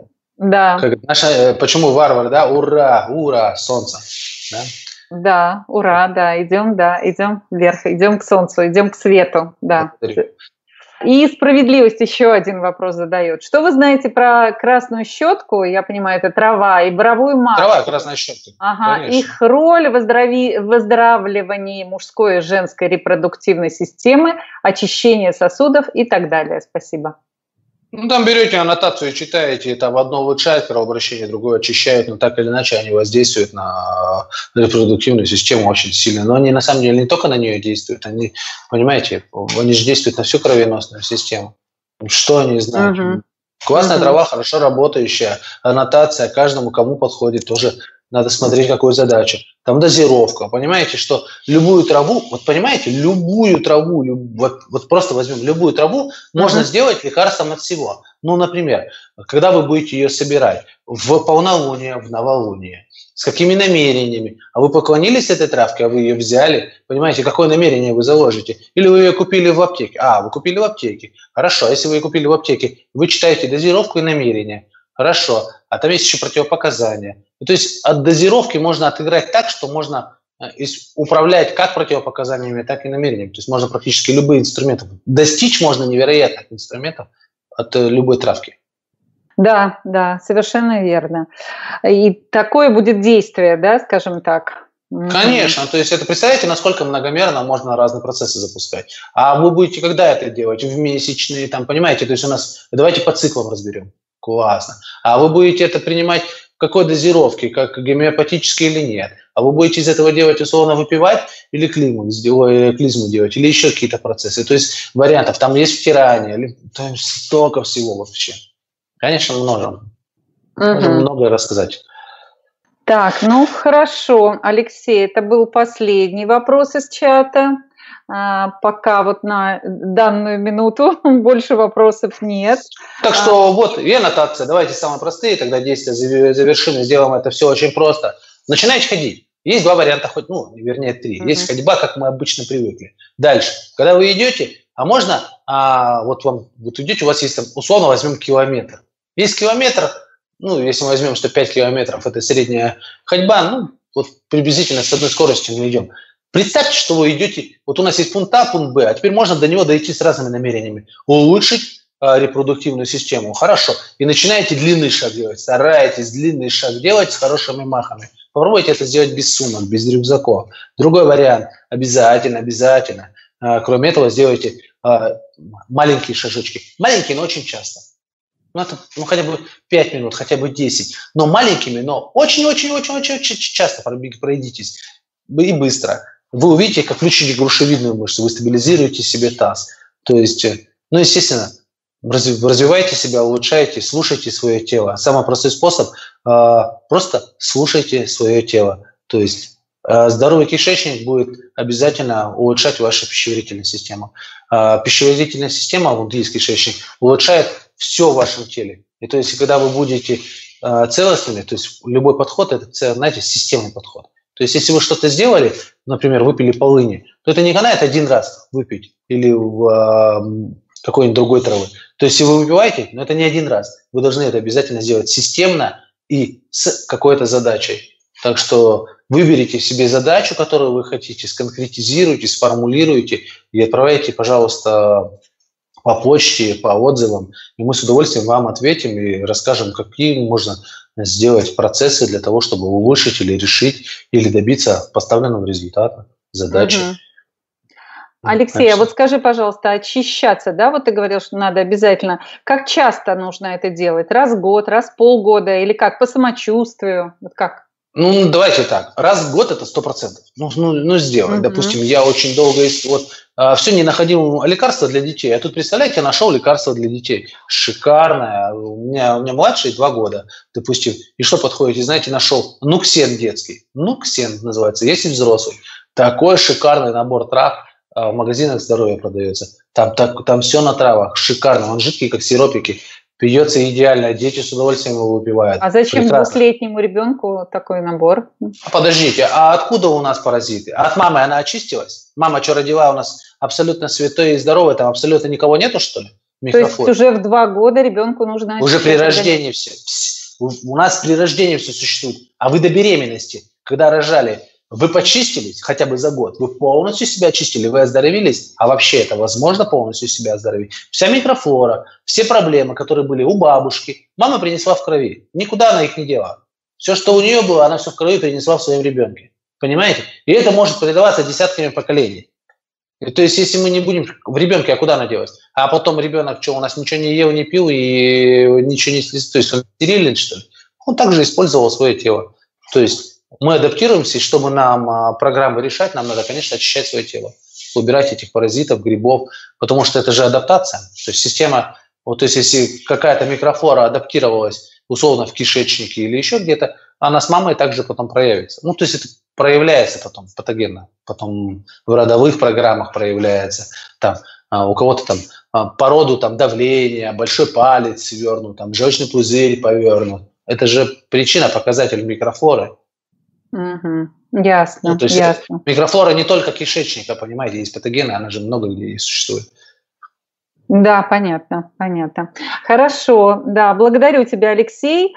S2: Да.
S3: Почему варвар, да? Ура, ура, солнце. Да?
S2: Да, ура, да. Идем вверх, идем к солнцу, идем к свету. Да.
S3: Благодарю.
S2: И справедливость еще один вопрос задает. Что вы знаете про красную щетку? Я понимаю, это трава и боровую матку.
S3: Трава, красная щетка.
S2: Ага, их роль в выздоравливании мужской и женской репродуктивной системы, очищение сосудов и так далее. Спасибо.
S3: Там берете аннотацию, читаете, там одно улучшает кровообращение, другое очищает, но так или иначе они воздействуют на репродуктивную систему очень сильно. Но они на самом деле не только на нее действуют, они, понимаете, они же действуют на всю кровеносную систему. Что они знают? Классная трава, хорошо работающая, аннотация каждому, кому подходит, тоже надо смотреть, какую задачу. Там дозировка. Понимаете, что любую траву, вот понимаете, любую траву, вот просто возьмем любую траву, можно сделать лекарством от всего. Ну, например, когда вы будете ее собирать в полнолуние, в новолуние, с какими намерениями? А вы поклонились этой травке, а вы ее взяли? Понимаете, какое намерение вы заложите? Или вы ее купили в аптеке? Вы купили в аптеке. Хорошо, если вы ее купили в аптеке, вы читаете дозировку и намерение. Хорошо, а там есть еще противопоказания. То есть от дозировки можно отыграть так, что можно управлять как противопоказаниями, так и намерениями. То есть можно практически любые инструменты. Достичь можно невероятных инструментов от любой травки.
S2: Да, совершенно верно. И такое будет действие, да, скажем так.
S3: Конечно, то есть это представляете, насколько многомерно можно разные процессы запускать. А вы будете когда это делать? В месячные, там, понимаете, то есть у нас, давайте по циклам разберем. Классно. А вы будете это принимать в какой дозировке, как гомеопатически или нет? А вы будете из этого делать, условно, выпивать или клизму делать, или еще какие-то процессы? То есть вариантов. Там есть втирание, там столько всего вообще. Конечно, можем многое рассказать.
S2: Так, хорошо. Алексей, это был последний вопрос из чата. Пока вот на данную минуту больше вопросов нет.
S3: Так что вот и аннотация. Давайте самые простые, тогда действия завершим, сделаем это все очень просто. Начинайте ходить. Есть два варианта, вернее три. Есть ходьба, как мы обычно привыкли. Дальше, когда вы идете, можно, идете, у вас есть, условно, возьмем километр. Есть километр, если мы возьмем, что 5 километров, это средняя ходьба, приблизительно с одной скоростью мы идем. Представьте, что вы идете, вот у нас есть пункт А, пункт Б, а теперь можно до него дойти с разными намерениями. Улучшить репродуктивную систему, хорошо, и начинаете длинный шаг делать, старайтесь длинный шаг делать с хорошими махами. Попробуйте это сделать без сумок, без рюкзаков. Другой вариант, обязательно. Кроме этого, сделайте маленькие шажочки. Маленькие, но очень часто. Это хотя бы 5 минут, хотя бы 10. Но маленькими, но очень-очень-очень часто пройдитесь. И быстро. Вы увидите, как включите грушевидную мышцу, вы стабилизируете себе таз. То есть, естественно, развивайте себя, улучшайте, слушайте свое тело. Самый простой способ – просто слушайте свое тело. То есть здоровый кишечник будет обязательно улучшать вашу пищеварительную систему. Пищеварительная система, вот есть кишечник, улучшает все в вашем теле. И то есть, когда вы будете целостными, то есть любой подход – это, знаете, системный подход. То есть, если вы что-то сделали, например, выпили полыни, то это не канает один раз выпить или какой-нибудь другой травы. То есть, если вы выпиваете, но это не один раз. Вы должны это обязательно сделать системно и с какой-то задачей. Так что выберите себе задачу, которую вы хотите, сконкретизируйте, сформулируйте и отправляйте, пожалуйста, по почте, по отзывам. И мы с удовольствием вам ответим и расскажем, какие можно сделать процессы для того, чтобы улучшить или решить, или добиться поставленного результата, задачи.
S2: Алексей, а вот скажи, пожалуйста, очищаться, да, вот ты говорил, что надо обязательно. Как часто нужно это делать? Раз в год, раз в полгода или как? По самочувствию? Вот как?
S3: Ну, давайте так. Раз в год это 100%. Ну сделай. Допустим, я очень долго все не находил лекарства для детей. А тут, представляете, нашел лекарство для детей. Шикарное. У меня младший 2 года, допустим. И что подходит? И знаете, нашел Нуксен детский. Нуксен называется. Есть и взрослый. Такой шикарный набор трав в магазинах здоровья продается. Там все на травах. Шикарно. Он жидкий, как сиропики. Пьется идеально, дети с удовольствием его выпивают.
S2: А зачем 2-летнему ребенку такой набор?
S3: Подождите, а откуда у нас паразиты? От мамы она очистилась? Мама что, родила у нас абсолютно святой и здоровой, там абсолютно никого нету, что ли?
S2: Микрофон. То есть уже в 2 года ребенку нужно...
S3: Уже при рождении все. У нас при рождении все существует. А вы до беременности, когда рожали, вы почистились хотя бы за год? Вы полностью себя очистили? Вы оздоровились? А вообще это возможно полностью себя оздоровить? Вся микрофлора, все проблемы, которые были у бабушки, мама принесла в крови. Никуда она их не дела. Все, что у нее было, она все в крови принесла в своем ребенке. Понимаете? И это может передаваться десятками поколений. И то есть, если мы не будем в ребенке, а куда она делась? А потом ребенок, что, у нас ничего не ел, не пил и ничего не... То есть он стерилен, что ли? Он также использовал свое тело. То есть мы адаптируемся, и чтобы нам программы решать, нам надо, конечно, очищать свое тело, убирать этих паразитов, грибов, потому что это же адаптация. То есть система, вот то есть если какая-то микрофлора адаптировалась условно в кишечнике или еще где-то, она с мамой также потом проявится. Ну, то есть это проявляется потом патогенно, потом в родовых программах проявляется, там, у кого-то там по роду там, давление, большой палец свернут, там, желчный пузырь повернут. Это же причина, показатель микрофлоры.
S2: Ясно,
S3: ну, то есть
S2: ясно.
S3: Микрофлора не только кишечника, понимаете, есть патогены, она же много где существует.
S2: Да, понятно, понятно. Хорошо, да, благодарю тебя, Алексей.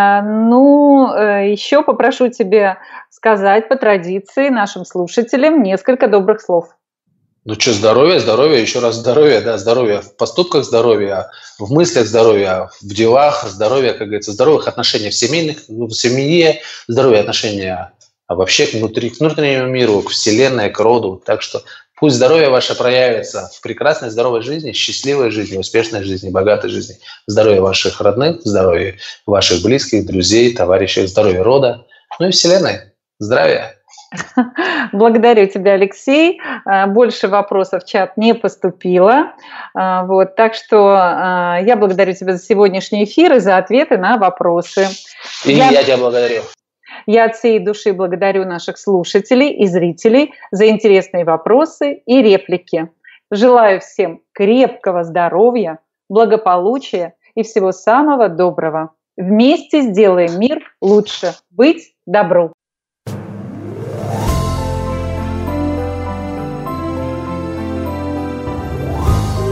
S2: Еще попрошу тебя сказать по традиции нашим слушателям несколько добрых слов.
S3: Ну что, здоровье, еще раз здоровье, да, здоровье в поступках, здоровье в мыслях, здоровье в делах, здоровье, как говорится, здоровых отношений в семье, здоровье отношения вообще к внутреннему миру, к вселенной, к роду. Так что пусть здоровье ваше проявится в прекрасной, здоровой жизни, счастливой жизни, успешной жизни, богатой жизни. Здоровье ваших родных, здоровье ваших близких, друзей, товарищей, здоровье рода, ну и вселенной. Здравия!
S2: Благодарю тебя, Алексей. Больше вопросов в чат не поступило. Вот, так что я благодарю тебя за сегодняшний эфир и за ответы на вопросы.
S3: Я тебя благодарю.
S2: Я от всей души благодарю наших слушателей и зрителей за интересные вопросы и реплики. Желаю всем крепкого здоровья, благополучия и всего самого доброго. Вместе сделаем мир лучше. Быть добру!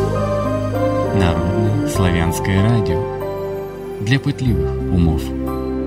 S1: Народное славянское радио для пытливых умов.